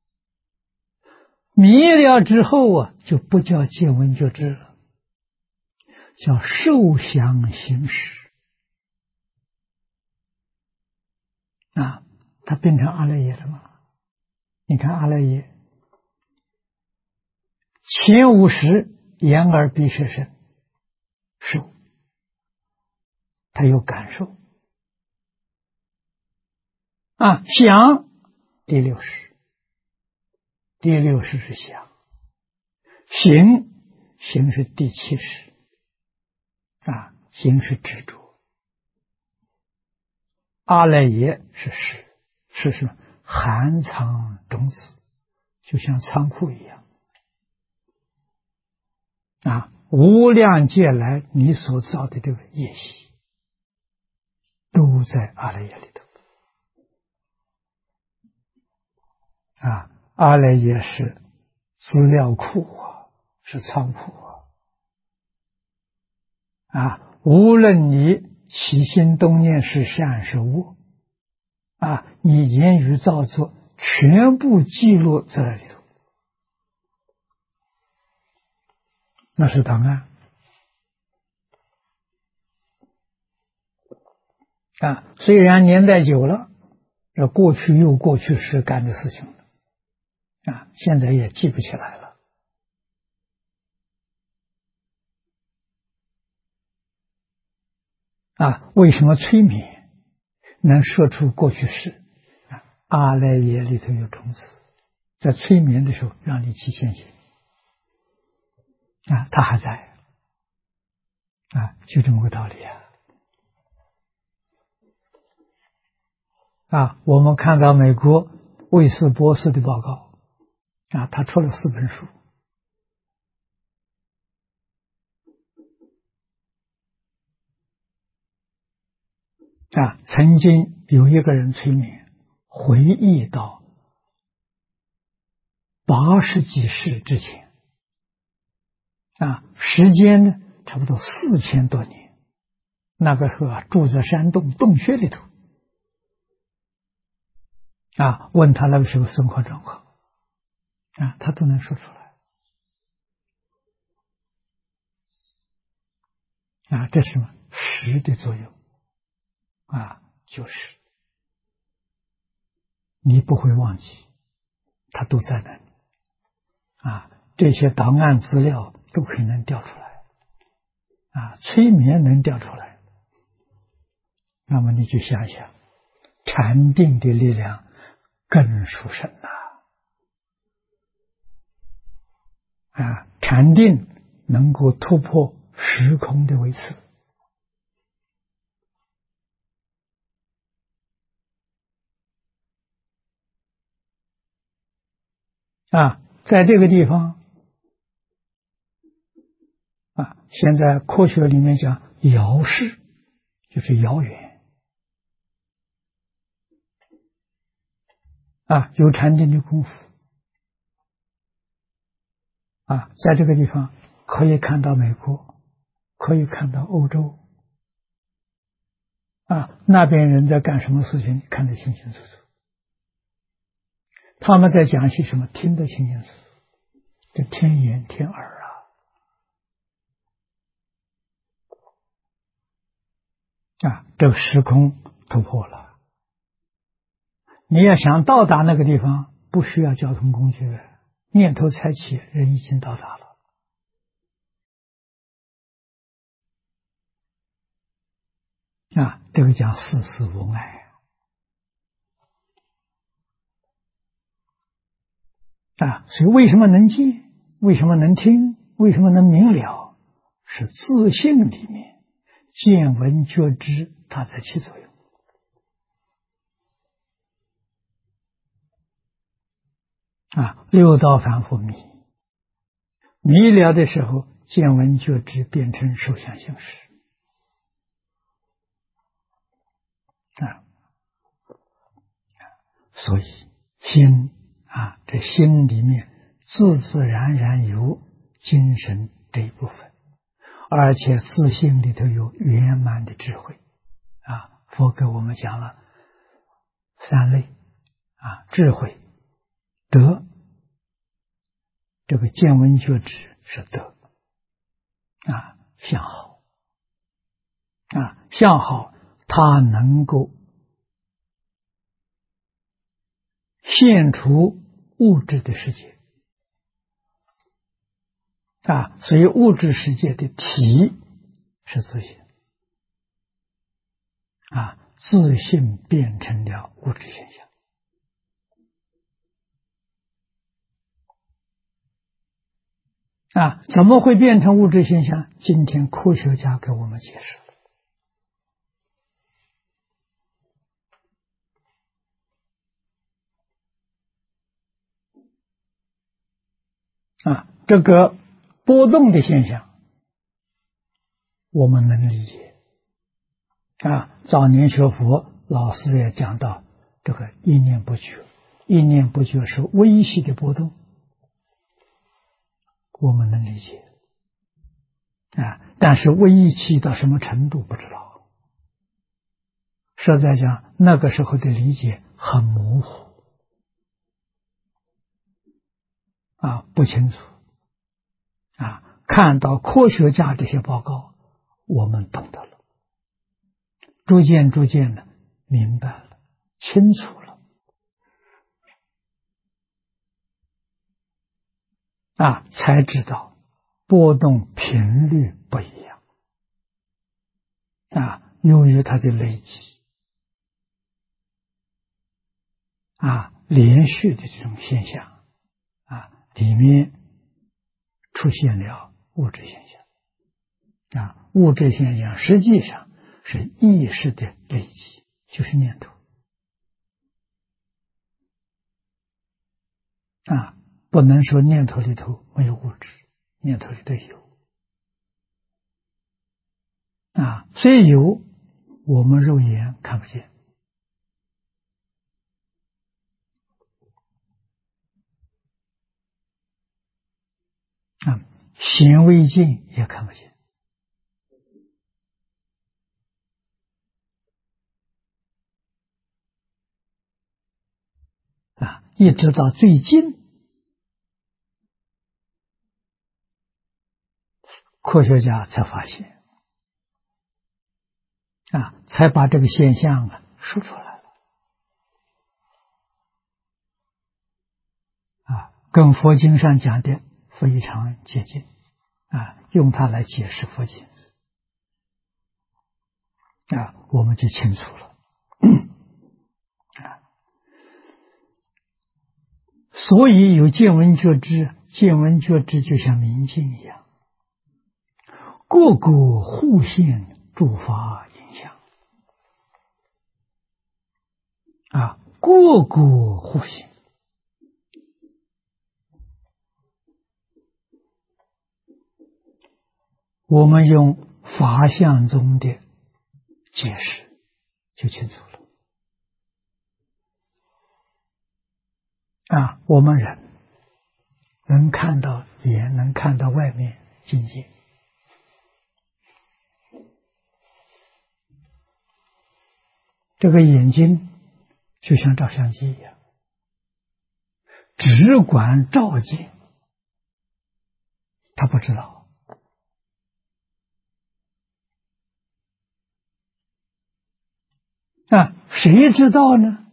迷了之后就不叫见闻觉知了，叫受想行识。它变成阿赖耶了吗？你看阿赖耶，前五识眼耳鼻舌身受，他有感受。想第六识，第六识是想。行是第七识，行是执着。阿赖耶是识，是什么？含藏种子，就像仓库一样。无量劫来你所造的这个业习，都在阿赖耶里头。阿赖耶是资料库是仓库无论你起心动念是善是恶你言语造作全部记录在那里头，那是档案虽然年代久了，过去又过去时干的事情了现在也记不起来了。为什么催眠能说出过去式？阿赖耶里头有种子，在催眠的时候让你记现行它还在就这么个道理我们看到美国卫斯博士的报告他出了4本书曾经有一个人催眠，回忆到80几世之前时间呢差不多4000多年，那个时候住在山洞洞穴里头问他那个时候生活状况他都能说出来这是什么？识的作用就是你不会忘记，它都在那里这些档案资料都可能调出来催眠能调出来，那么你就想想禅定的力量更殊胜禅定能够突破时空的维持在这个地方现在科学里面讲遥视，就是遥远有禅定的功夫在这个地方可以看到美国，可以看到欧洲， 那边人在干什么事情，你看得清清楚楚。他们在讲些什么，听得清清楚楚。这天眼天耳这个时空突破了。你要想到达那个地方，不需要交通工具，念头才起，人已经到达了。这个讲世事无碍所以为什么能见，为什么能听，为什么能明了，是自性里面见闻觉知它在起作用六道凡夫迷了的时候，见闻觉知变成受想行识所以心这心里面自自然然有精神这一部分，而且自性里头有圆满的智慧佛给我们讲了三类智慧、德，这个见闻觉知是德相好相好，它能够现出物质的世界所以物质世界的体是自性自性变成了物质现象怎么会变成物质现象？今天科学家给我们解释了这个波动的现象我们能理解早年学佛老师也讲到这个一念不觉，一念不觉是微细的波动，我们能理解但是微细到什么程度不知道，实在讲那个时候的理解很模糊不清楚看到科学家这些报告，我们懂得了，逐渐的明白了，清楚了才知道波动频率不一样由于它的累积连续的这种现象里面出现了物质现象物质现象实际上是意识的累积，就是念头不能说念头里头没有物质，念头里头有虽有我们肉眼看不见显微镜也看不见一直到最近科学家才发现才把这个现象说出来了跟佛经上讲的非常接近用它来解释佛经我们就清楚了所以有见闻觉知，见闻觉知就像明镜一样，个个互现诸法影像个个互现我们用法相中的解释就清楚了我们人能看到眼，能看到外面境界这个眼睛就像照相机一样，只管照见，他不知道。谁知道呢？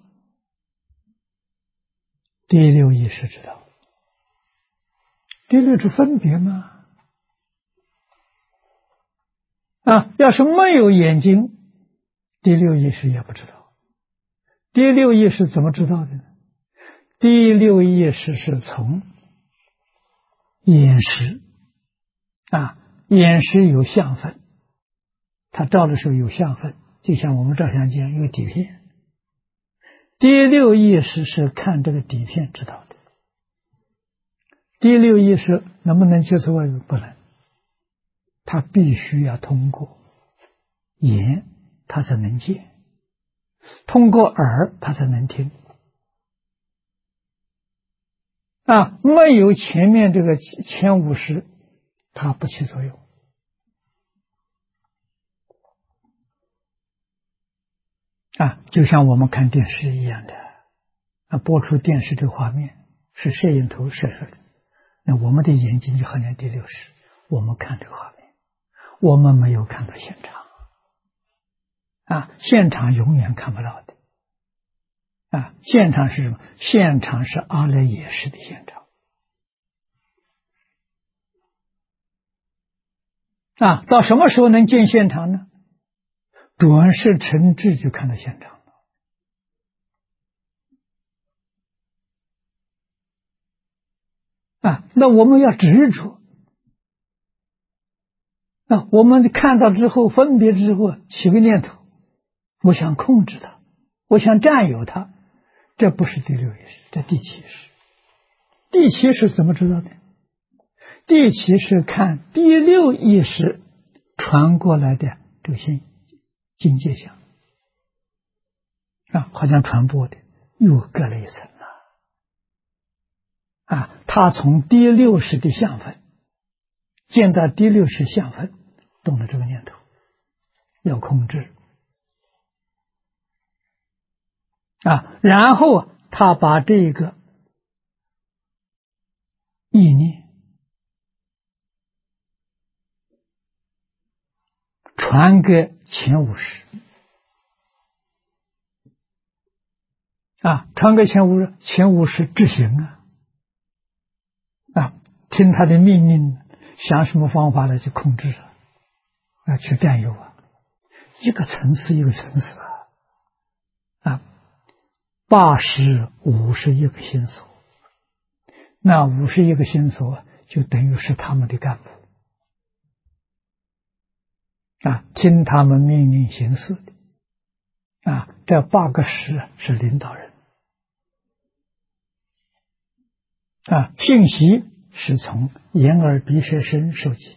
第六意识知道。第六是分别吗？要是没有眼睛，第六意识也不知道。第六意识怎么知道的呢？第六意识是从眼识眼识有相分，它照的时候有相分，就像我们照相机有底片。第六意识是看这个底片知道的。第六意识能不能接触外物？不能，它必须要通过眼，它才能见；通过耳，它才能听。没有前面这个前五识，它不起作用。就像我们看电视一样的，播出电视这个画面是摄影头摄出来的，那我们的眼睛就好像第六识，我们看这个画面，我们没有看到现场现场永远看不到的现场是什么？现场是阿赖耶识的现场到什么时候能见现场呢？转世成智就看到现场了那我们要执着我们看到之后分别之后起个念头，我想控制它，我想占有它，这不是第六意识，这第七识。第七识怎么知道的？第七识看第六意识传过来的这个境界相好像传播的又隔了一层了他从第六识的相分见到第六识相分，动了这个念头，要控制然后他把这个意念传给前五识传给前五识，前五识执行听他的命令，想什么方法来去控制去占有一个层次一个层次80、51个心所，那51个心所就等于是他们的干部听他们命令行事的这8个识是领导人信息是从眼耳鼻舌身收集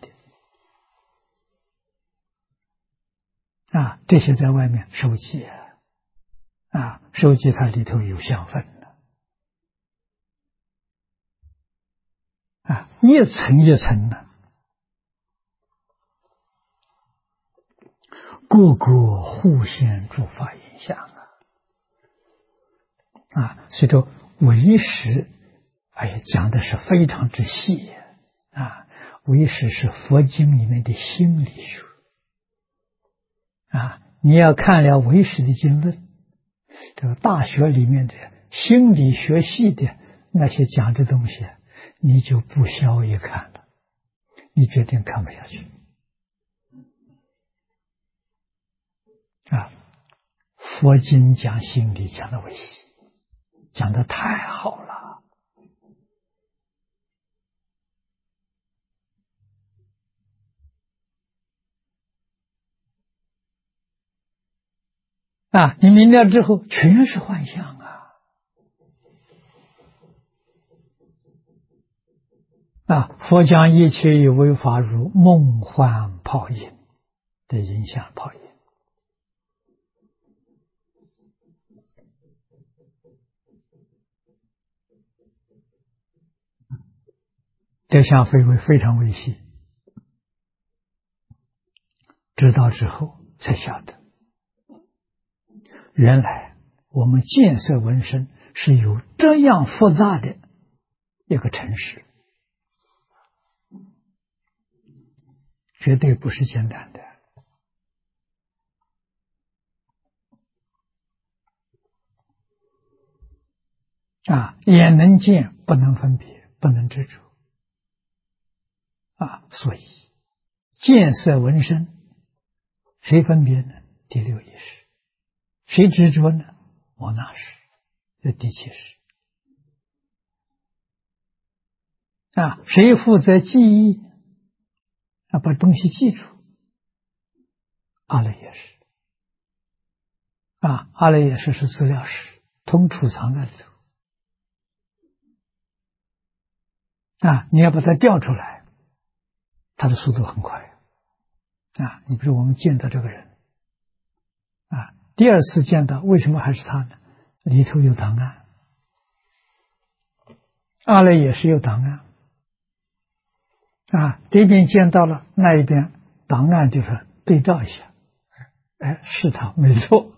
的这些在外面收集收集它里头有相分的一层一层的，各个互相诸法影响所以说唯识讲的是非常之细唯识是佛经里面的心理学你要看了唯识的经论，这个大学里面的心理学系的那些讲的东西，你就不消一看了，你决定看不下去佛经讲心理讲的唯识，讲的太好了你明了之后全是幻象佛讲一切以为法如梦幻泡影的影响泡影这项非常微细，知道之后才晓得， 原来我们见色闻声是有这样复杂的一个程式，绝对不是简单的眼能见，不能分别，不能执着所以见色闻声，谁分别呢？第六意识。谁执着呢？我那识，这第七识谁负责记忆把东西记住？阿赖耶识阿赖耶识是资料室，通储藏在里头你要把它调出来，它的速度很快你比如我们见到这个人第二次见到，为什么还是他呢？里头有档案，阿赖耶识有档案这边见到了，那一边档案就是对照一下，是他，没错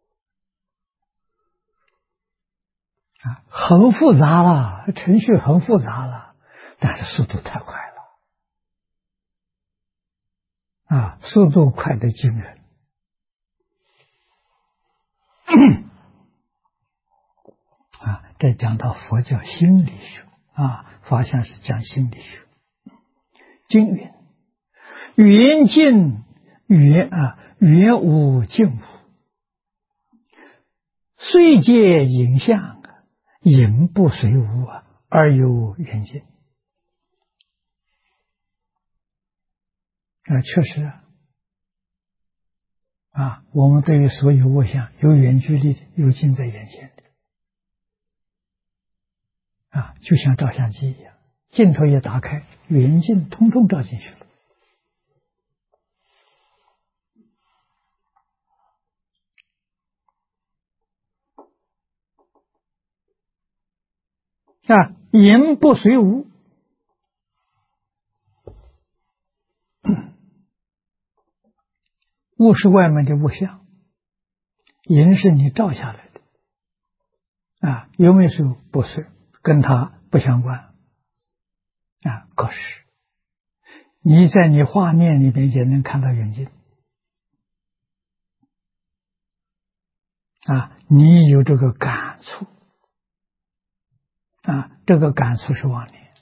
很复杂了，程序很复杂了，但是速度太快了速度快得惊人这讲到佛教心理学法相是讲心理学。经云：缘尽缘无尽无，虽见影像影不随无而有缘尽确实我们对于所有物象有远距离的，有近在眼前的就像照相机一样，镜头也打开，远近通通照进去了影不随无，物是外面的物象，影是你照下来的有没有时候不是，跟它不相关可是你在你画面里面也能看到远近你有这个感触这个感触是妄念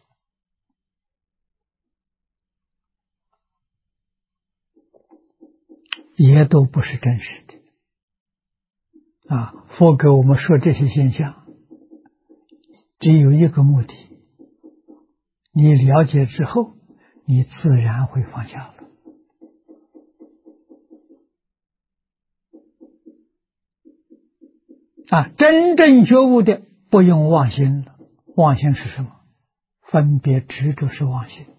也都不是真实的佛给我们说这些现象只有一个目的，你了解之后你自然会放下了真正觉悟的不用妄心了。妄心是什么？分别执着是妄心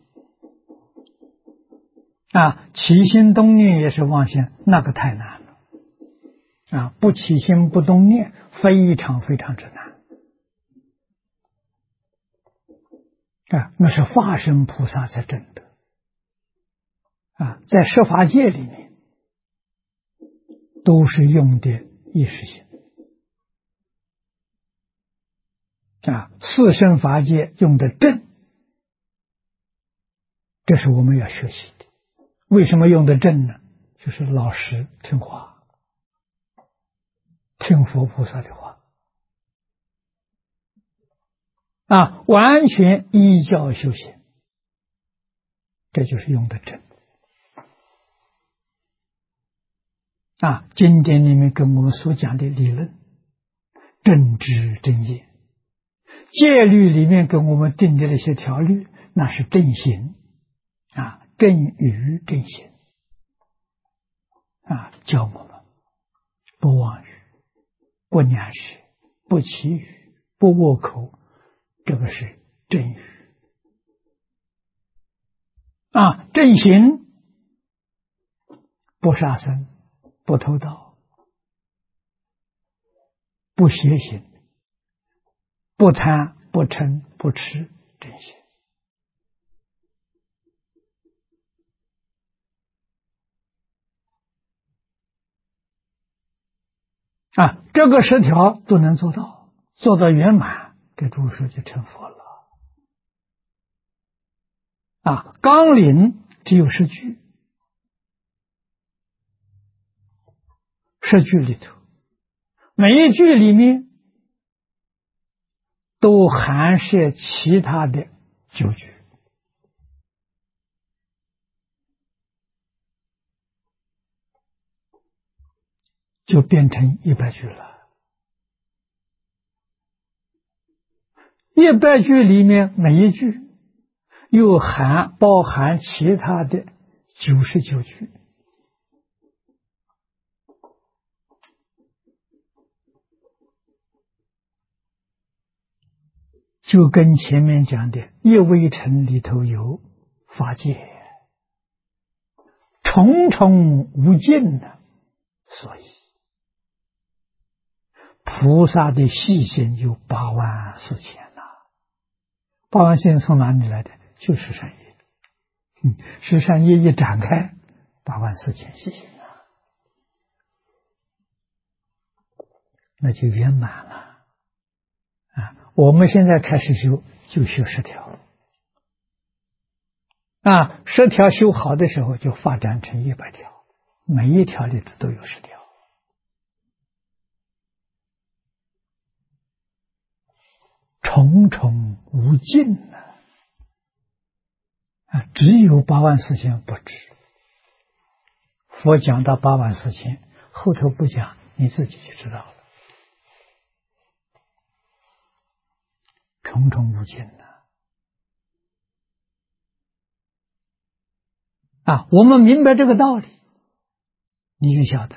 起心动念也是妄心，那个太难了不起心不动念非常非常之难那是化身菩萨才证得在十法界里面都是用的意识心四圣法界用的正，这是我们要学习的。为什么用的正呢？就是老实听话，听佛菩萨的话完全依教修行，这就是用的正经典里面跟我们所讲的理论，正知正见，戒律里面跟我们定的那些条律，那是正行正语正行教我们不妄语，不两舌，不绮语，不恶口，这个是正语正行，不杀生，不偷盗，不邪行，不贪，不嗔，不痴，正行这个10条都能做到，做到圆满，给诸位说就成佛了。纲领只有10句，10句里头，每一句里面都含摄其他的9句，就变成100句了。100句里面每一句又包含其他的99句，就跟前面讲的一微尘里头有法界，重重无尽的，所以菩萨的细心有84000呐。84000从哪里来的？就是善业。十善业一展开，84000细心那就圆满了。我们现在开始修，就修10条。10条修好的时候，就发展成100条，每一条里头都有10条。重重无尽只有84000不止。佛讲到84000，后头不讲，你自己就知道了。重重无尽我们明白这个道理，你就晓得《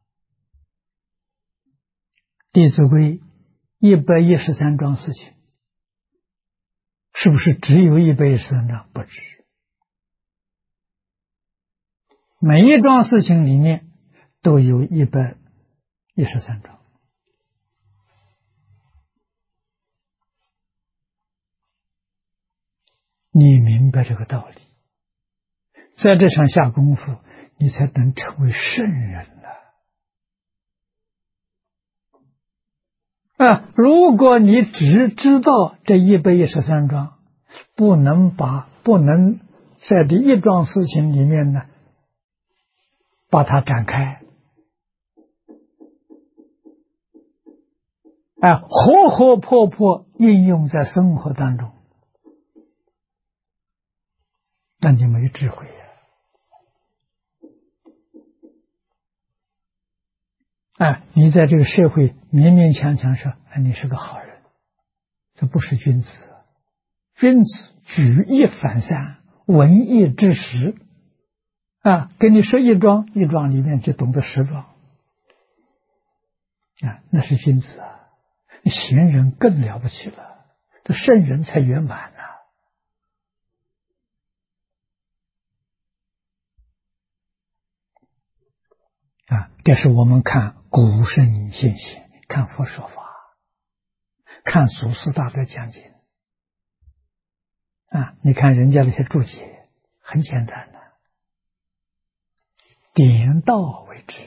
弟子规》113桩事情，是不是只有113桩？不止，每一桩事情里面都有113桩。你明白这个道理，在这上下功夫，你才能成为圣人如果你只知道这113桩，不能在这一桩事情里面呢，把它展开，活活泼泼应用在生活当中，那你没智慧你在这个社会勉勉强强说你是个好人，这不是君子。君子举一反三，闻一知十跟你说一桩，一桩里面就懂得10桩那是君子贤人更了不起了，这圣人才圆满这是我们看古圣先贤，看佛说法，看祖师大德讲经你看人家那些注解很简单的，点到为止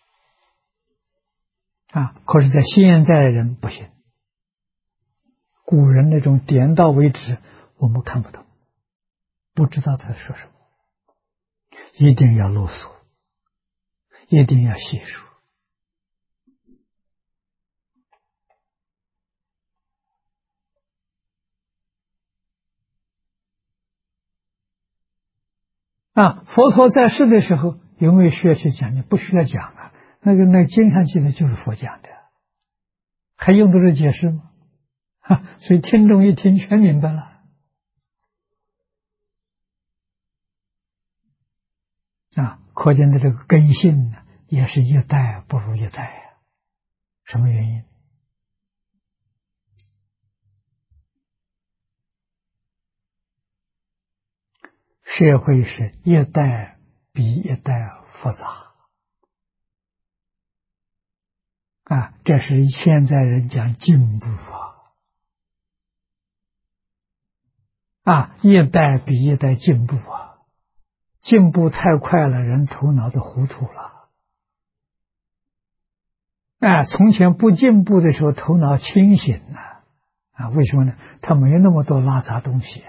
可是在现在人不行，古人那种点到为止我们看不懂，不知道他说什么，一定要啰嗦，一定要细数佛陀在世的时候有没有需要去讲？你不需要讲那经上记的就是佛讲的，还用得着解释吗？所以听众一听全明白了可见的这个根性呢，也是一代不如一代什么原因？社会是一代比一代复杂这是现在人讲进步一代比一代进步进步太快了，人头脑都糊涂了从前不进步的时候，头脑清醒为什么呢？他没有那么多拉杂东西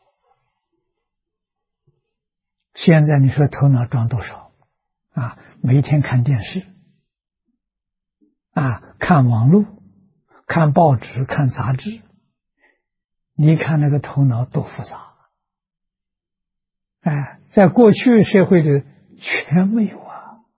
现在你说头脑装多少每天看电视看网络，看报纸，看杂志，你看那个头脑多复杂在过去社会里全没有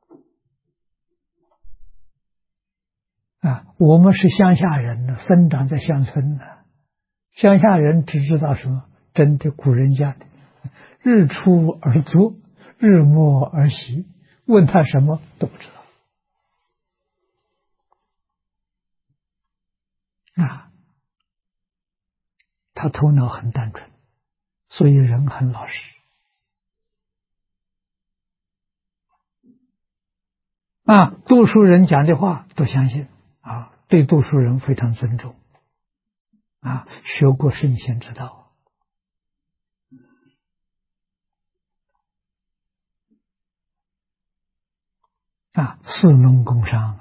我们是乡下人生长在乡村乡下人只知道什么？真的古人家的日出而作，日没而息，问他什么都不知道他头脑很单纯，所以人很老实读书人讲的话都相信对读书人非常尊重学过圣贤之道士农工商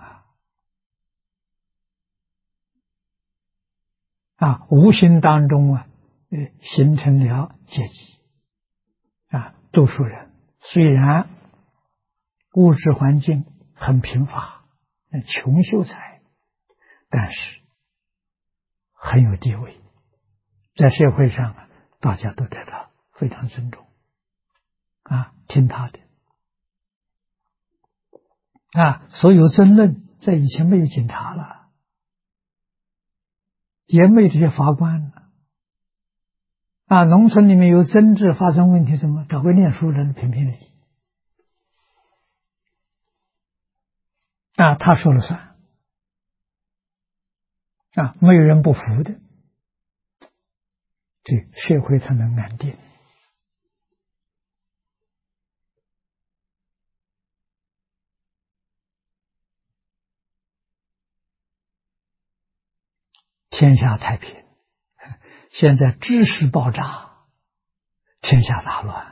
无形当中形成了阶级读书人虽然物质环境很贫乏穷秀才，但是很有地位，在社会上大家都对他非常尊重听他的所有争论在以前没有警察了，也没有这些法官了农村里面有争执发生问题，怎么找个念书人评评理他说了算没有人不服的，这社会才能安定天下太平。现在知识爆炸，天下大乱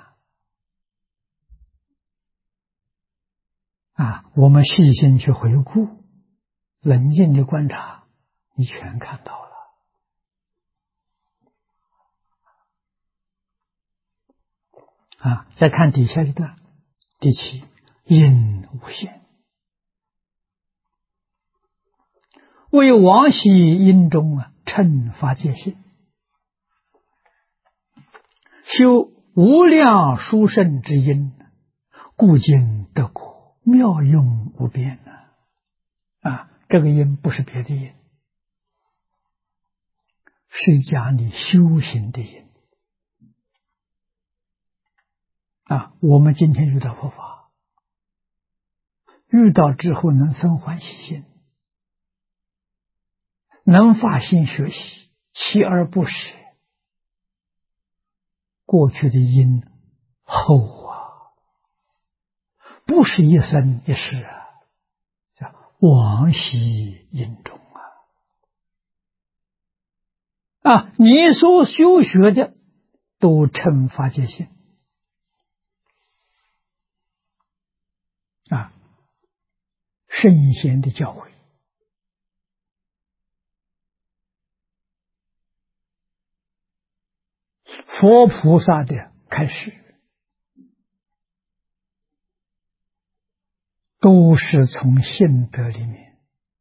我们细心去回顾，冷静的观察，你全看到了再看底下一段，第七，因无限，为往昔因中称法界性，修无量殊胜之因，故今得果，妙用无边这个因不是别的因，是讲你修行的因我们今天遇到佛法，遇到之后能生欢喜心，能发心学习，锲而不舍，过去的因厚不是一生一世叫往昔因中你所修学的都称法界性圣贤的教诲，佛菩萨的开示，都是从信德里面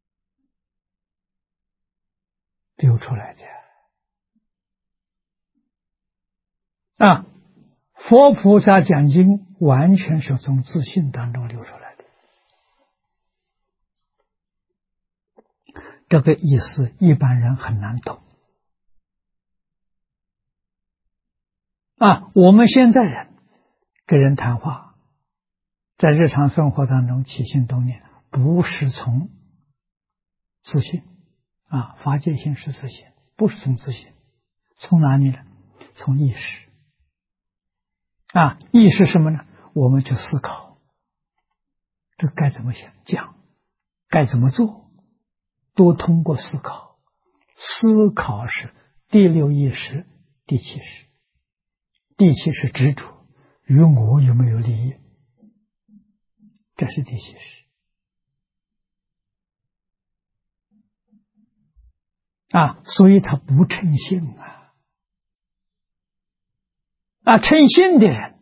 流出来的佛菩萨讲经完全是从自信当中流出来的，这个意思一般人很难懂我们现在人跟人谈话，在日常生活当中起心动念，不是从自信法界性是自信，不是从自信，从哪里呢？从意识意识什么呢？我们去思考，这该怎么想讲，该怎么做，都通过思考。思考是第六意识，第七识。第七是执着，与我有没有利益，这是第七识所以他不称性称性的人，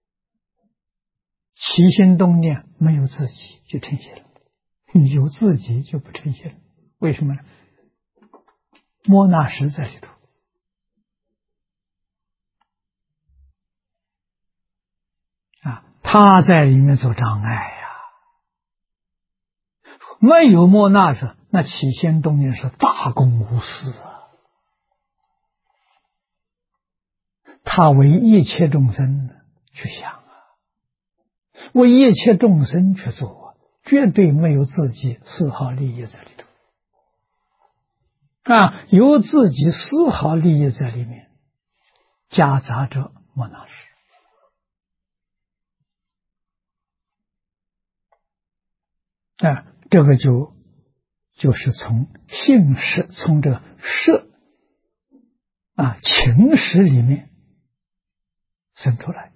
起心动念没有自己就称性了，有自己就不称性了。为什么呢？莫那识在里头他在里面做障碍没有莫那识，那起心动念是大公无私他为一切众生去想为一切众生去做绝对没有自己丝毫利益在里头有自己丝毫利益在里面，夹杂着莫那识这个就是从性识，从这个色情识里面生出来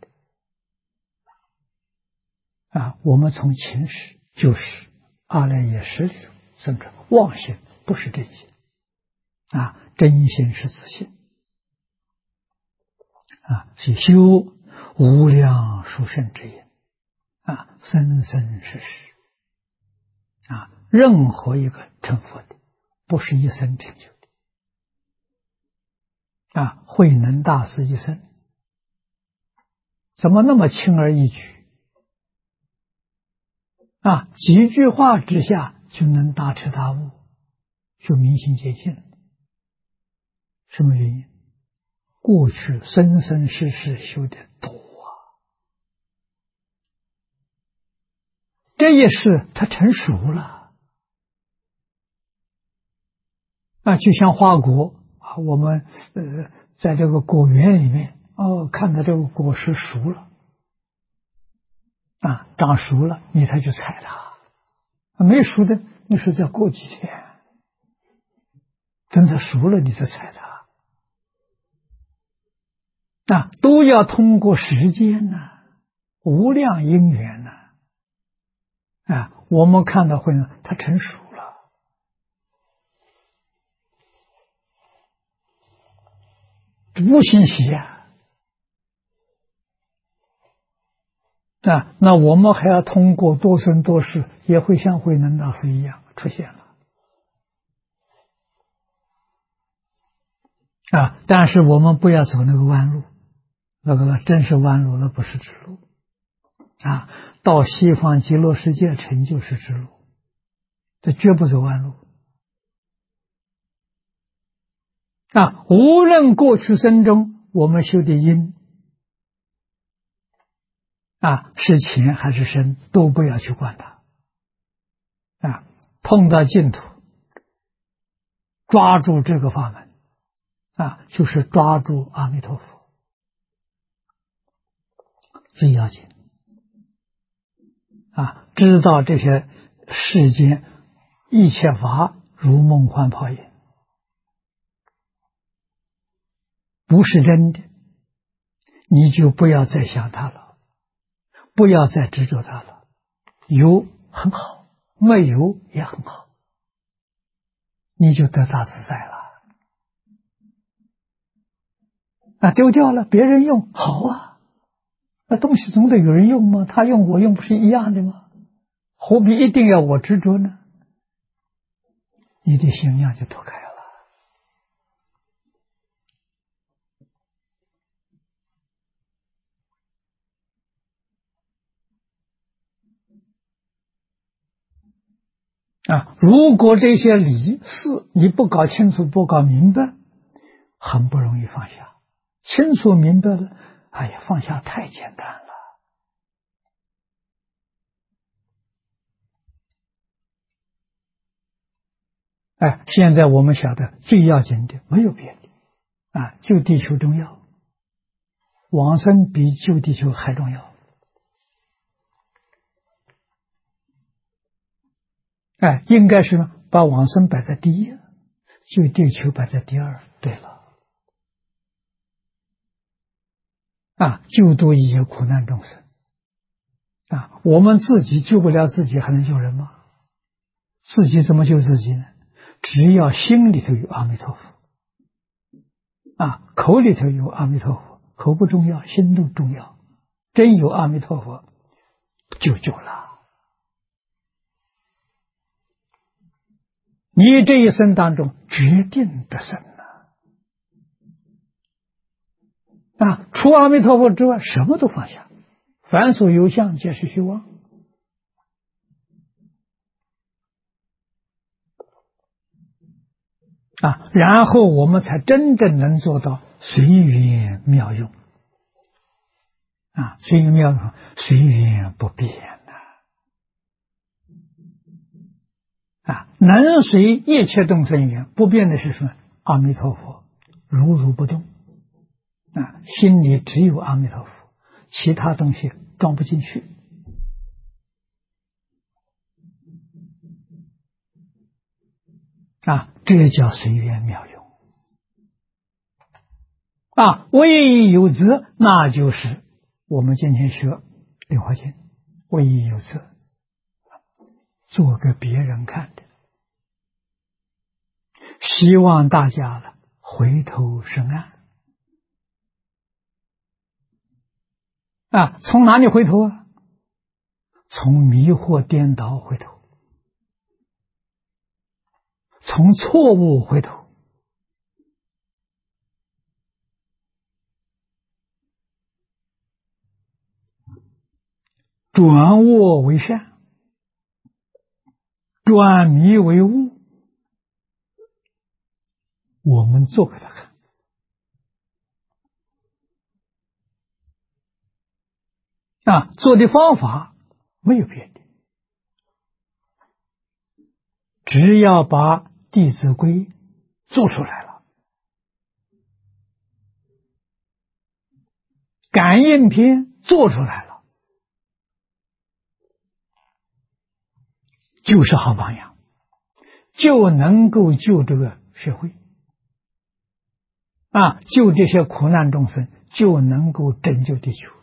的我们从情识就是阿赖耶识里头生出妄心，不是真心真心是自性是修无量殊胜之因生生世世任何一个成佛的不是一生成就的慧能大师一生怎么那么轻而易举几句话之下就能大彻大悟，就明心见性。什么原因？过去生生世世修的多这一世他成熟了就像花果我们在这个果园里面看到这个果实熟了长熟了你才去采它没熟的那是再过几天等它熟了你再采它都要通过时间无量因缘我们看到慧能它成熟了不稀奇那我们还要通过多生多世也会像慧能大师一样出现了但是我们不要走那个弯路，那个真是弯路，那不是直路到西方极乐世界成就是直路，这绝不走弯路无论过去生中我们修的因是钱还是身都不要去管它碰到净土抓住这个法门就是抓住阿弥陀佛最要紧知道这些世间一切法如梦幻泡影不是真的你就不要再想它了，不要再执着它了，有很好，没有也很好，你就得大自在了丢掉了别人用好那东西总得有人用吗？他用我用不是一样的吗？何必一定要我执着呢？你的心量就脱开了如果这些理事你不搞清楚不搞明白很不容易放下，清楚明白了放下太简单了现在我们晓得最要紧的没有别的救地球重要，往生比救地球还重要应该是把往生摆在第一，救地球摆在第二。对了救度一切苦难众生我们自己救不了自己还能救人吗？自己怎么救自己呢？ 只要心里头有阿弥陀佛，口里头有阿弥陀佛，口不重要，心都重要。真有阿弥陀佛，就救了。你这一生当中决定得生除阿弥陀佛之外，什么都放下，凡所有相，皆是虚妄。然后我们才真正能做到随缘妙用。随缘妙用，随缘不变能随一切众生缘，不变的是什么？阿弥陀佛如如不动。心里只有阿弥陀佛，其他东西装不进去。这叫随缘妙用。唯一有则，那就是我们今天学《莲华经》，唯一有则，做给别人看的，希望大家回头是岸。从哪里回头？从迷惑颠倒回头，从错误回头。转恶为善，转迷为悟，我们做给他看。做的方法没有别的，只要把《弟子规》做出来了，感应篇做出来了，就是好榜样，就能够救这个社会救这些苦难众生，就能够拯救地球。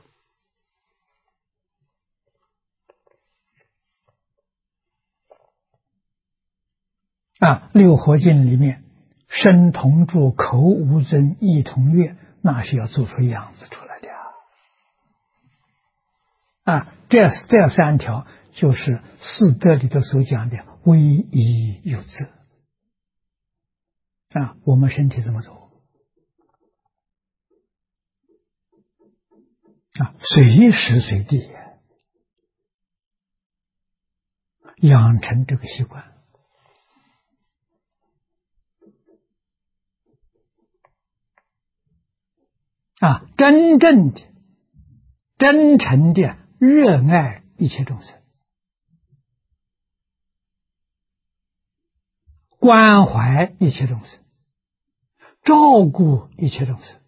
六合敬里面，身同住，口无争，意同悦，那是要做出样子出来的这三条就是四德里头所讲的唯一有则我们身体怎么做随时随地养成这个习惯真正的真诚的热爱一切众生，关怀一切众生，照顾一切众生，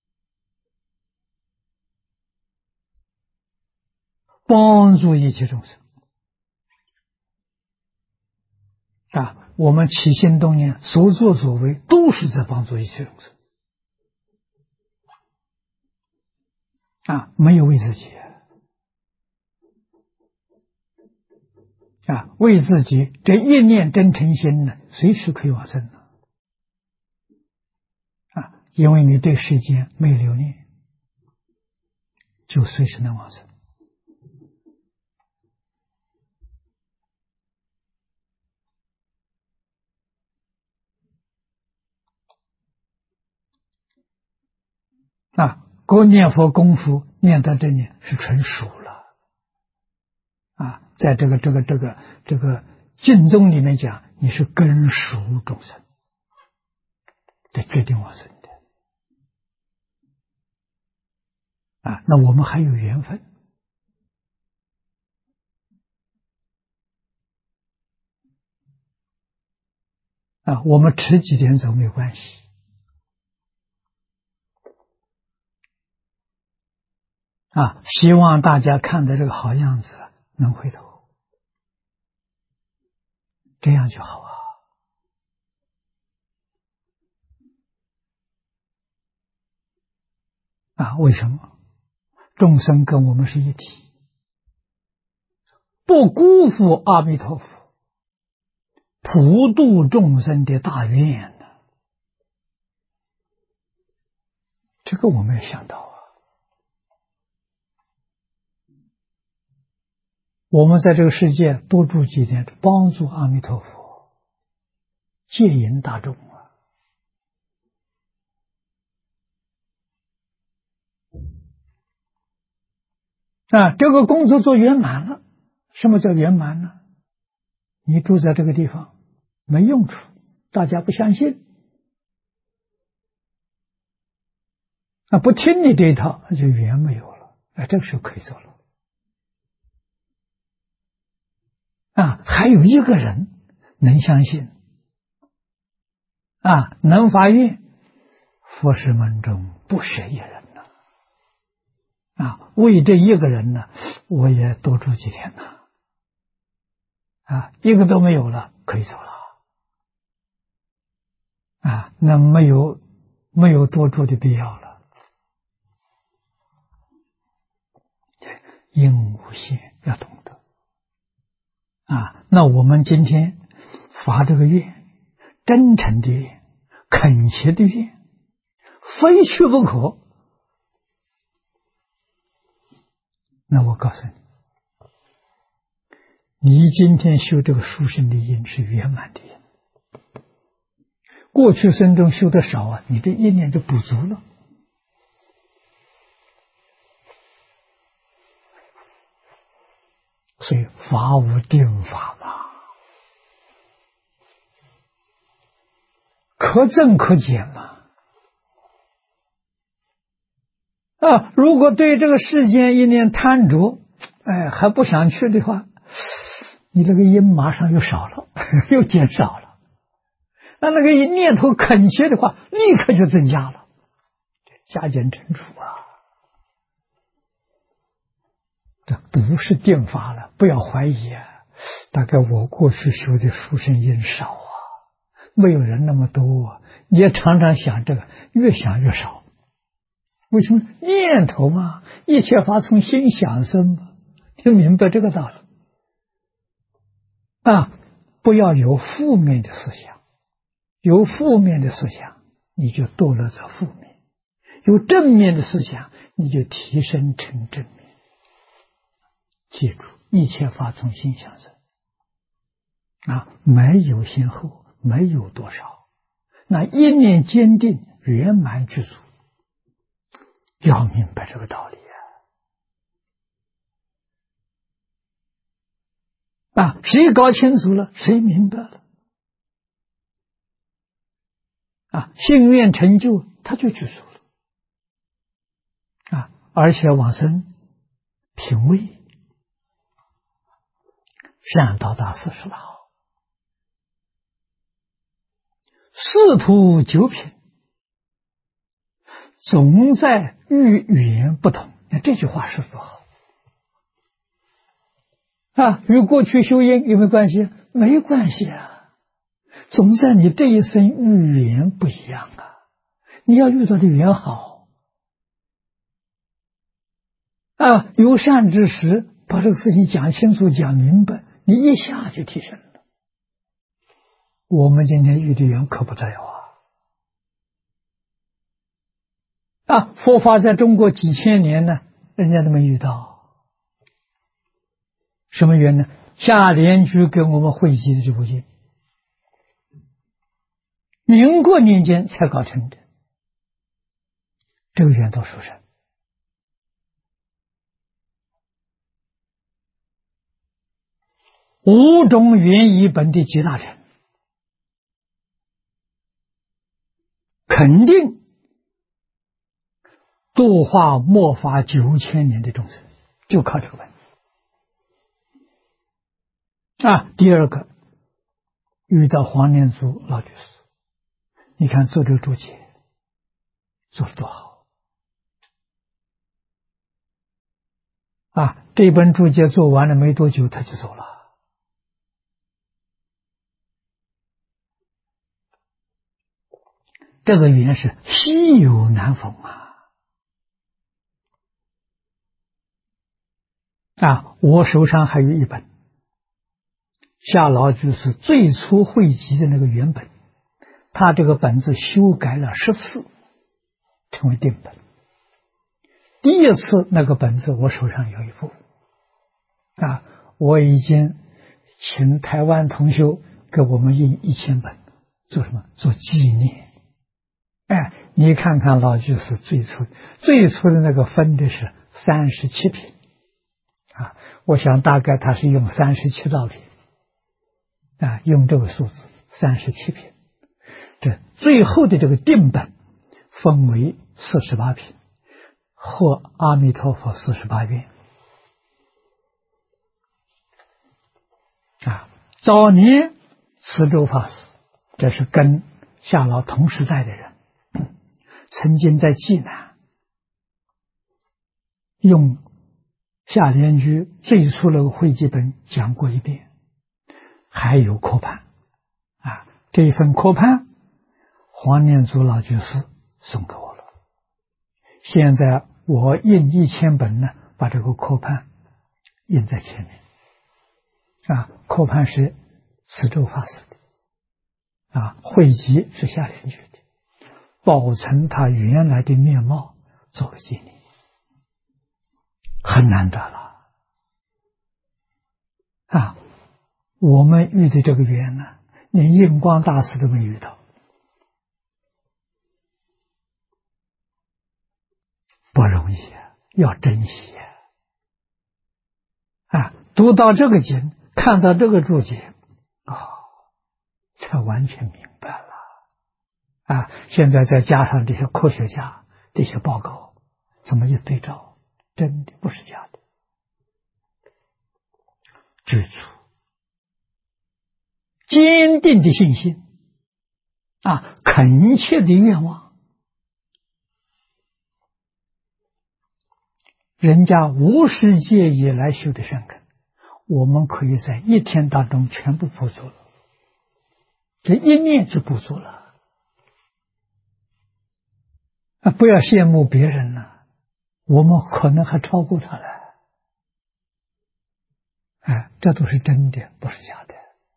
帮助一切众生我们起心动念所作所为都是在帮助一切众生没有为自己为自己这一念真诚心呢，随时可以往生因为你对世间没有留念，就随时能往生过念佛功夫念到这里是纯熟了在这个净宗里面讲，你是根熟众生得决定往生的那我们还有缘分我们迟几点走没有关系希望大家看的这个好样子能回头，这样就好为什么？众生跟我们是一体，不辜负阿弥陀佛， 普度众生的大愿呢？这个我没有想到啊。我们在这个世界多住几天，帮助阿弥陀佛戒引大众这个工作做圆满了。什么叫圆满呢？你住在这个地方没用处，大家不相信不听你这一套，那就圆没有了。这个时候可以走了还有一个人能相信能发愿，佛事门中不舍一人为这一个人呢，我也多住几天一个都没有了，可以走了那没有多住的必要了。应无限要懂得那我们今天发这个愿，真诚的愿，恳切的愿，非去不可。那我告诉你，你今天修这个殊胜的因是圆满的因，过去生中修的少你这一念就补足了。所以法无定法嘛，可增可减嘛。如果对这个世间一念贪着，还不想去的话，你这个因马上又少了，又减少了。那个念头恳切的话，立刻就增加了，加减乘除这不是定法了，不要怀疑大概我过去修的殊胜因少没有人那么多你也常常想这个，越想越少。为什么？念头嘛，一切法从心想生嘛，听明白这个道理不要有负面的思想，有负面的思想你就堕落在负面，有正面的思想你就提升成正面。记住，一切法从心想生没有先后，没有多少，那一念坚定圆满具足，要明白这个道理谁搞清楚了，谁明白了心愿成就，他就具足了而且往生品位善导大师说得好，四图九品总在与语言不同。这句话是不好与过去修因有没有关系？没关系总在你这一生语言不一样你要遇到的缘好有善知识把这个事情讲清楚讲明白，你一下就提升了。我们今天遇的缘可不得了佛法在中国几千年呢，人家都没遇到。什么缘呢？下联居给我们汇集的这部经，民国年间才搞成的，这个缘道殊胜。五种缘译本的集大成，肯定度化末法9000年的众生，就靠这个本第二个，遇到黄念祖老居士，你看做这个注解做得多好这本注解做完了没多久他就走了。这个缘是稀有难逢我手上还有一本夏老居士最初汇集的那个原本，他这个本子修改了10次，成为定本。第一次那个本子我手上有一部，我已经请台湾同修给我们印1000本，做什么？做纪念。你看看老居士最初的那个分的是37品，我想大概他是用37道品，用这个数字37品。这最后的这个定本分为48品，或阿弥陀佛48愿。早年慈州法师，这是跟夏老同时代的人，曾经在济南用夏莲居最初那个汇集本讲过一遍，还有科判这一份科判黄念祖老居士送给我了。现在我印1000本呢，把这个科判印在前面。科判是慈州法师的，汇集是夏莲居的，保存他原来的面貌做个纪念，很难得了。我们遇的这个缘呢，连印光大师都没遇到，不容易要珍惜读到这个经，看到这个注解，才完全明白了。现在再加上这些科学家这些报告，这么一对照，真的不是假的。知足，坚定的信心，恳切的愿望，人家无始劫以来修的善根，我们可以在一天当中全部补足了，这一念就补足了。不要羡慕别人了，我们可能还超过他了。这都是真的，不是假的。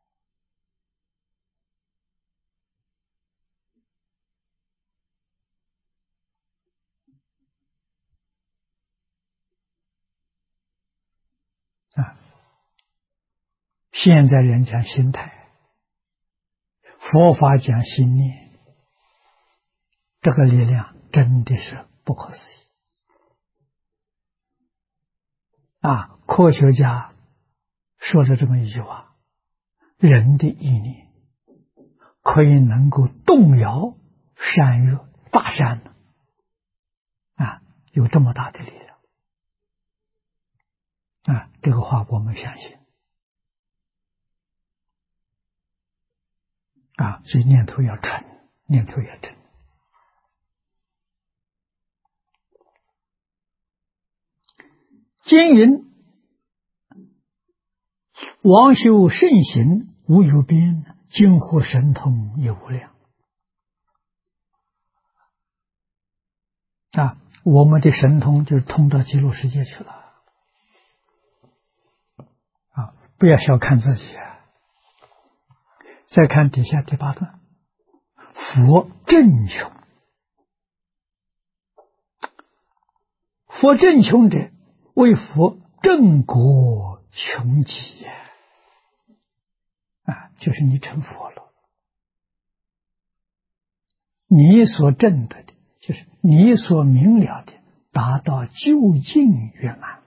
现在人讲心态，佛法讲心念，这个力量真的是不可思议。科学家说了这么一句话，人的意念可以能够动摇山岳大山的，有这么大的力量。这个话我们相信。所以念头要纯，念头要真。经云：王修圣行无有边，今获神通也无量。我们的神通就是通到极乐世界去了。不要小看自己。再看底下第8段，佛正穷。佛正穷者，为佛正果穷极就是你成佛了，你所证得的，就是你所明了的，达到究竟圆满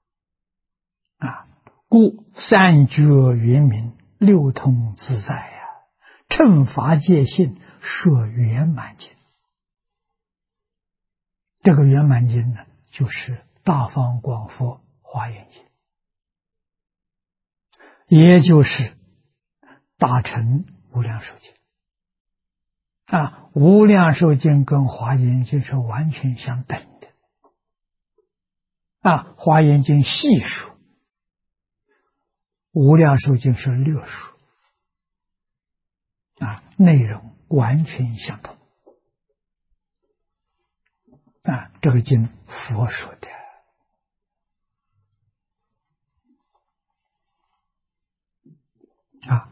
故三觉圆明，六通自在乘法界性，摄圆满经。这个圆满经呢，就是大方广佛华严经，也就是大乘无量寿经。无量寿经跟华严经是完全相等的。华严经细数，无量寿经是略数。内容完全相同。这个经佛说的。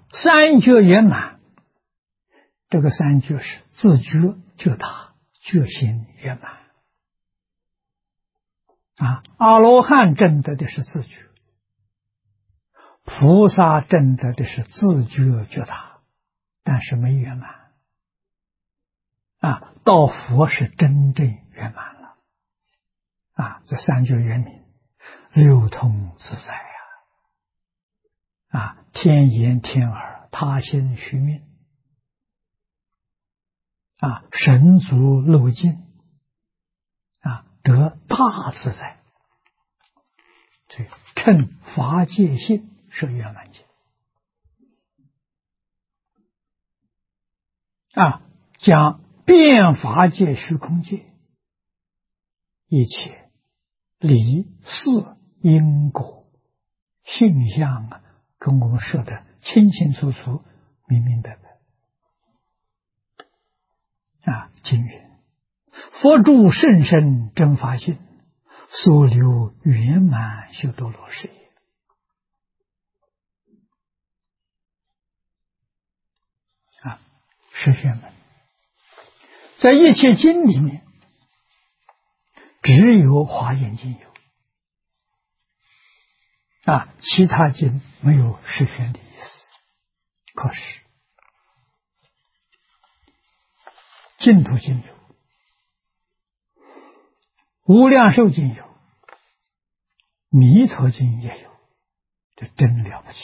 三觉圆满，这个三觉是自觉觉大，觉心圆满。阿罗汉证得的是自觉，菩萨证得的是自觉觉大，但是没圆满。到佛是真正圆满了。这三觉圆明，流通自在天眼天耳，他心虚命神足漏尽得大自在。所以趁法界性是圆满境将变法界虚空界一切理事因果性相跟我们说的清清楚楚明明白白经云佛住甚深真法性，所留圆满修多罗事业。是圆满。在一切经里面，只有华严经有其他经没有十玄的意思。可是净土经有，无量寿经有，弥陀经也有，这真了不起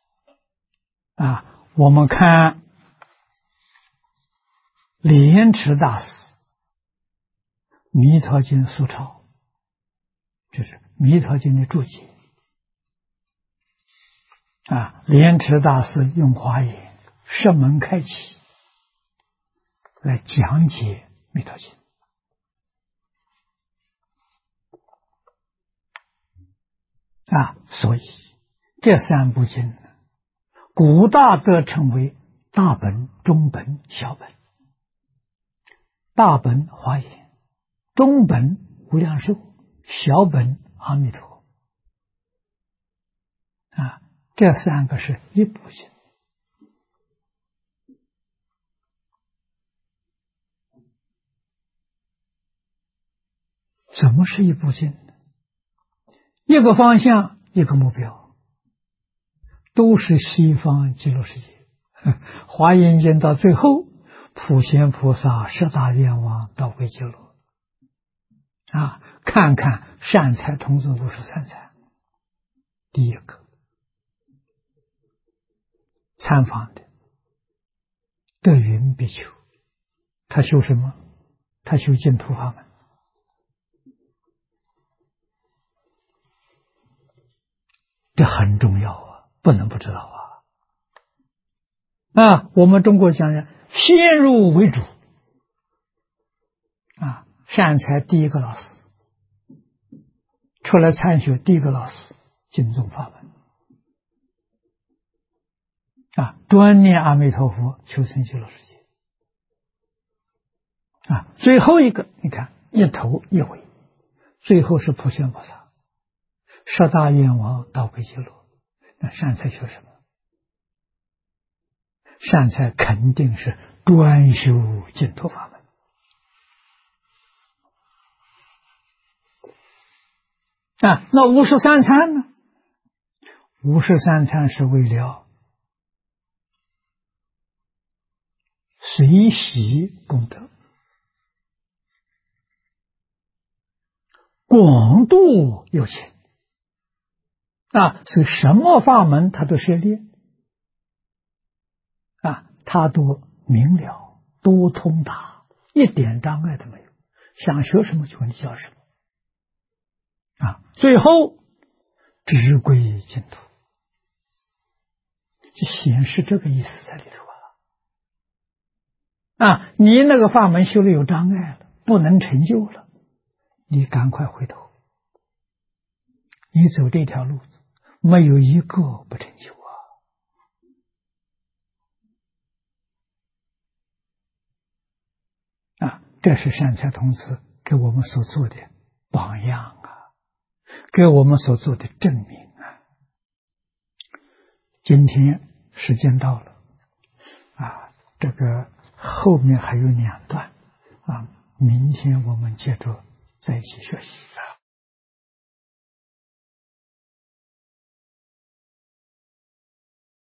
我们看莲池大师弥陀经疏钞，就是弥陀经的注解莲池大师用华严释门开启来讲解弥陀经所以这三部经古大德称为大本、中本、小本。大本华严，中本无量寿，小本阿弥陀这三个是一部经。怎么是一部经呢？一个方向，一个目标，都是西方极乐世界。华严经到最后，普贤菩萨十大愿望到归极乐看看善财童子53参，第一个参访的德云比丘，他修什么？他修净土法门。这很重要不能不知道我们中国讲人先入为主善财第一个老师，出来参学第一个老师净宗法门专念阿弥陀佛，求生极乐世界最后一个你看一头一尾，最后是普贤菩萨十大愿望到归极乐。那善财学什么？善财肯定是专修净土法门那53参呢？53参是为了随喜功德，广度有情所以什么法门他都涉猎他都明了，都通达，一点障碍都没有，想学什么就问你教什么最后直归净土，就显示这个意思在里头你那个法门修了有障碍了，不能成就了，你赶快回头，你走这条路子没有一个不成就这是善财童子给我们所做的榜样给我们所做的证明今天时间到了啊，这个后面还有2段啊，明天我们接着在一起学习。